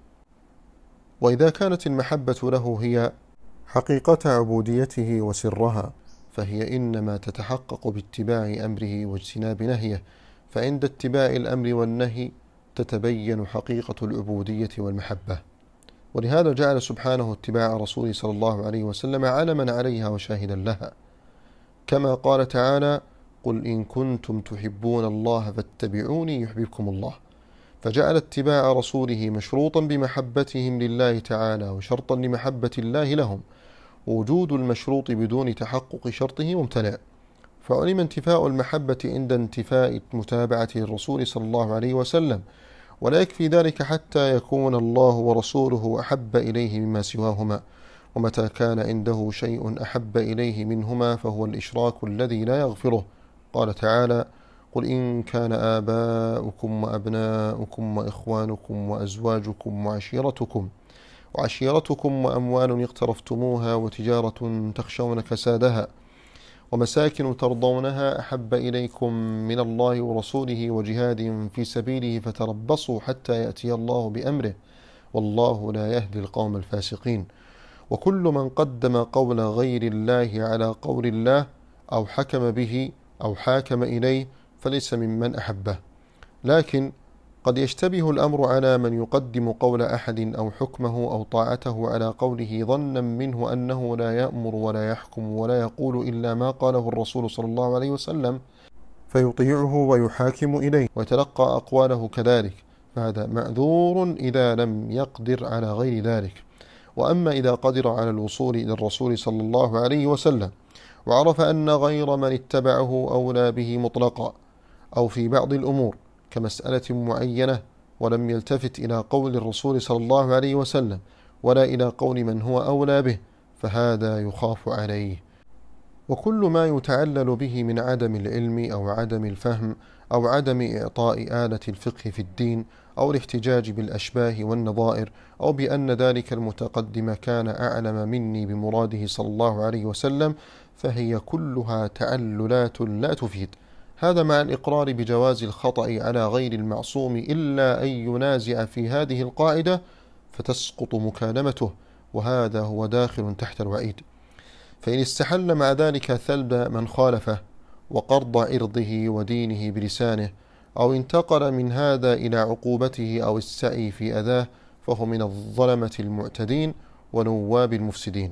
وإذا كانت المحبة له هي حقيقة عبوديته وسرها، فهي إنما تتحقق باتباع أمره واجتناب نهيه، فعند اتباع الأمر والنهي تتبين حقيقة العبودية والمحبة. ولهذا جعل سبحانه اتباع رسوله صلى الله عليه وسلم علما عليها وشاهدا لها، كما قال تعالى: قل إن كنتم تحبون الله فاتبعوني يحببكم الله. فجعل اتباع رسوله مشروطا بمحبتهم لله تعالى وشرطا لمحبة الله لهم، ووجود المشروط بدون تحقق شرطه ممتنع. فعلم انتفاء المحبة عند انتفاء متابعة الرسول صلى الله عليه وسلم، ولا يكفي ذلك حتى يكون الله ورسوله أحب إليه مما سواهما. ومتى كان عنده شيء أحب إليه منهما فهو الإشراك الذي لا يغفره. قال تعالى: قل إن كان آباؤكم وأبناؤكم وإخوانكم وأزواجكم وعشيرتكم وعشيرتكم وأموال اقترفتموها وتجارة تخشون كسادها ومساكن ترضونها أحب إليكم من الله ورسوله وجهاد في سبيله فتربصوا حتى يأتي الله بأمره والله لا يهدي القوم الفاسقين. وكل من قدم قول غير الله على قول الله أو حكم به أو حاكم إليه فليس ممن أحبه. لكن قد يشتبه الأمر على من يقدم قول أحد أو حكمه أو طاعته على قوله ظنا منه أنه لا يأمر ولا يحكم ولا يقول إلا ما قاله الرسول صلى الله عليه وسلم، فيطيعه ويحاكم إليه ويتلقى أقواله كذلك، فهذا معذور إذا لم يقدر على غير ذلك. وأما إذا قدر على الوصول إلى الرسول صلى الله عليه وسلم وعرف أن غير من اتبعه أولى به مطلقا أو في بعض الأمور كمسألة معينة، ولم يلتفت إلى قول الرسول صلى الله عليه وسلم ولا إلى قول من هو أولى به، فهذا يخاف عليه. وكل ما يتعلل به من عدم العلم أو عدم الفهم أو عدم إعطاء آلة الفقه في الدين أو الاحتجاج بالأشباه والنظائر أو بأن ذلك المتقدم كان أعلم مني بمراده صلى الله عليه وسلم، فهي كلها تعللات لا تفيد. هذا مع الإقرار بجواز الخطأ على غير المعصوم إلا أن ينازع في هذه القاعدة فتسقط مكالمته، وهذا هو داخل تحت الوعيد. فإن استحل مع ذلك ثلب من خالفه وقرض عرضه ودينه بلسانه، أو انتقل من هذا إلى عقوبته أو السعي في أذاه، فهو من الظلمة المعتدين ونواب المفسدين.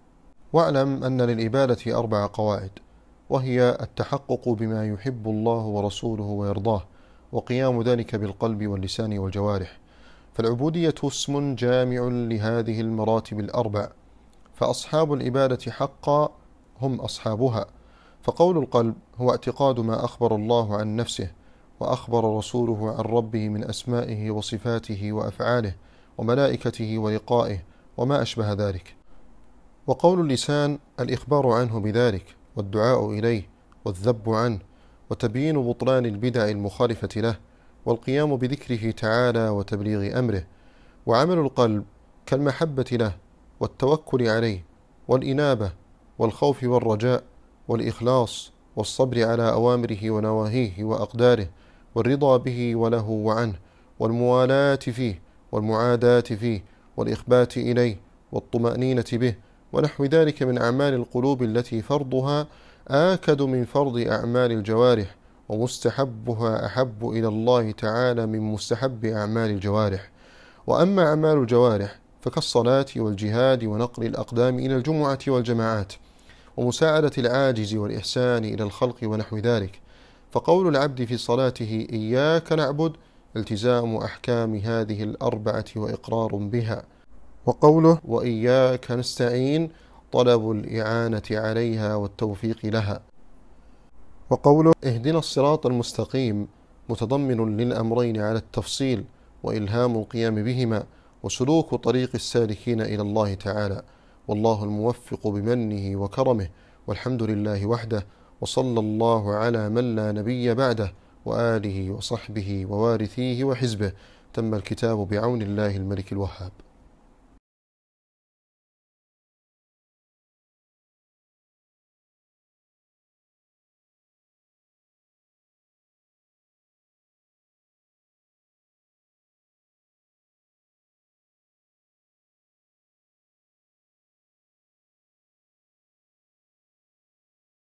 واعلم أن للعبادة أربع قواعد، وهي التحقق بما يحب الله ورسوله ويرضاه، وقيام ذلك بالقلب واللسان والجوارح. فالعبودية اسم جامع لهذه المراتب الأربع، فأصحاب العبادة حقا هم أصحابها. فقول القلب هو اعتقاد ما أخبر الله عن نفسه وأخبر رسوله عن ربه من أسمائه وصفاته وأفعاله وملائكته ولقائه وما أشبه ذلك. وقول اللسان الإخبار عنه بذلك والدعاء إليه والذب عنه وتبيين بطلان البدع المخالفة له والقيام بذكره تعالى وتبليغ أمره. وعمل القلب كالمحبة له والتوكل عليه والإنابة والخوف والرجاء والإخلاص والصبر على أوامره ونواهيه وأقداره والرضا به وله وعنه والموالاة فيه والمعاداة فيه والإخبات إليه والطمأنينة به ونحو ذلك من أعمال القلوب التي فرضها آكد من فرض أعمال الجوارح ومستحبها أحب إلى الله تعالى من مستحب أعمال الجوارح. وأما أعمال الجوارح فكالصلاة والجهاد ونقل الأقدام إلى الجمعة والجماعات ومساعدة العاجز والإحسان إلى الخلق ونحو ذلك. فقول العبد في صلاته إياك نعبد التزام أحكام هذه الأربعة وإقرار بها، وقوله وإياك نستعين طلب الإعانة عليها والتوفيق لها، وقوله اهدنا الصراط المستقيم متضمن للأمرين على التفصيل وإلهام القيام بهما وسلوك طريق السالكين إلى الله تعالى. والله الموفق بمنه وكرمه، والحمد لله وحده، وصلى الله على من لا نبي بعده وآله وصحبه ووارثيه وحزبه. تم الكتاب بعون الله الملك الوهاب.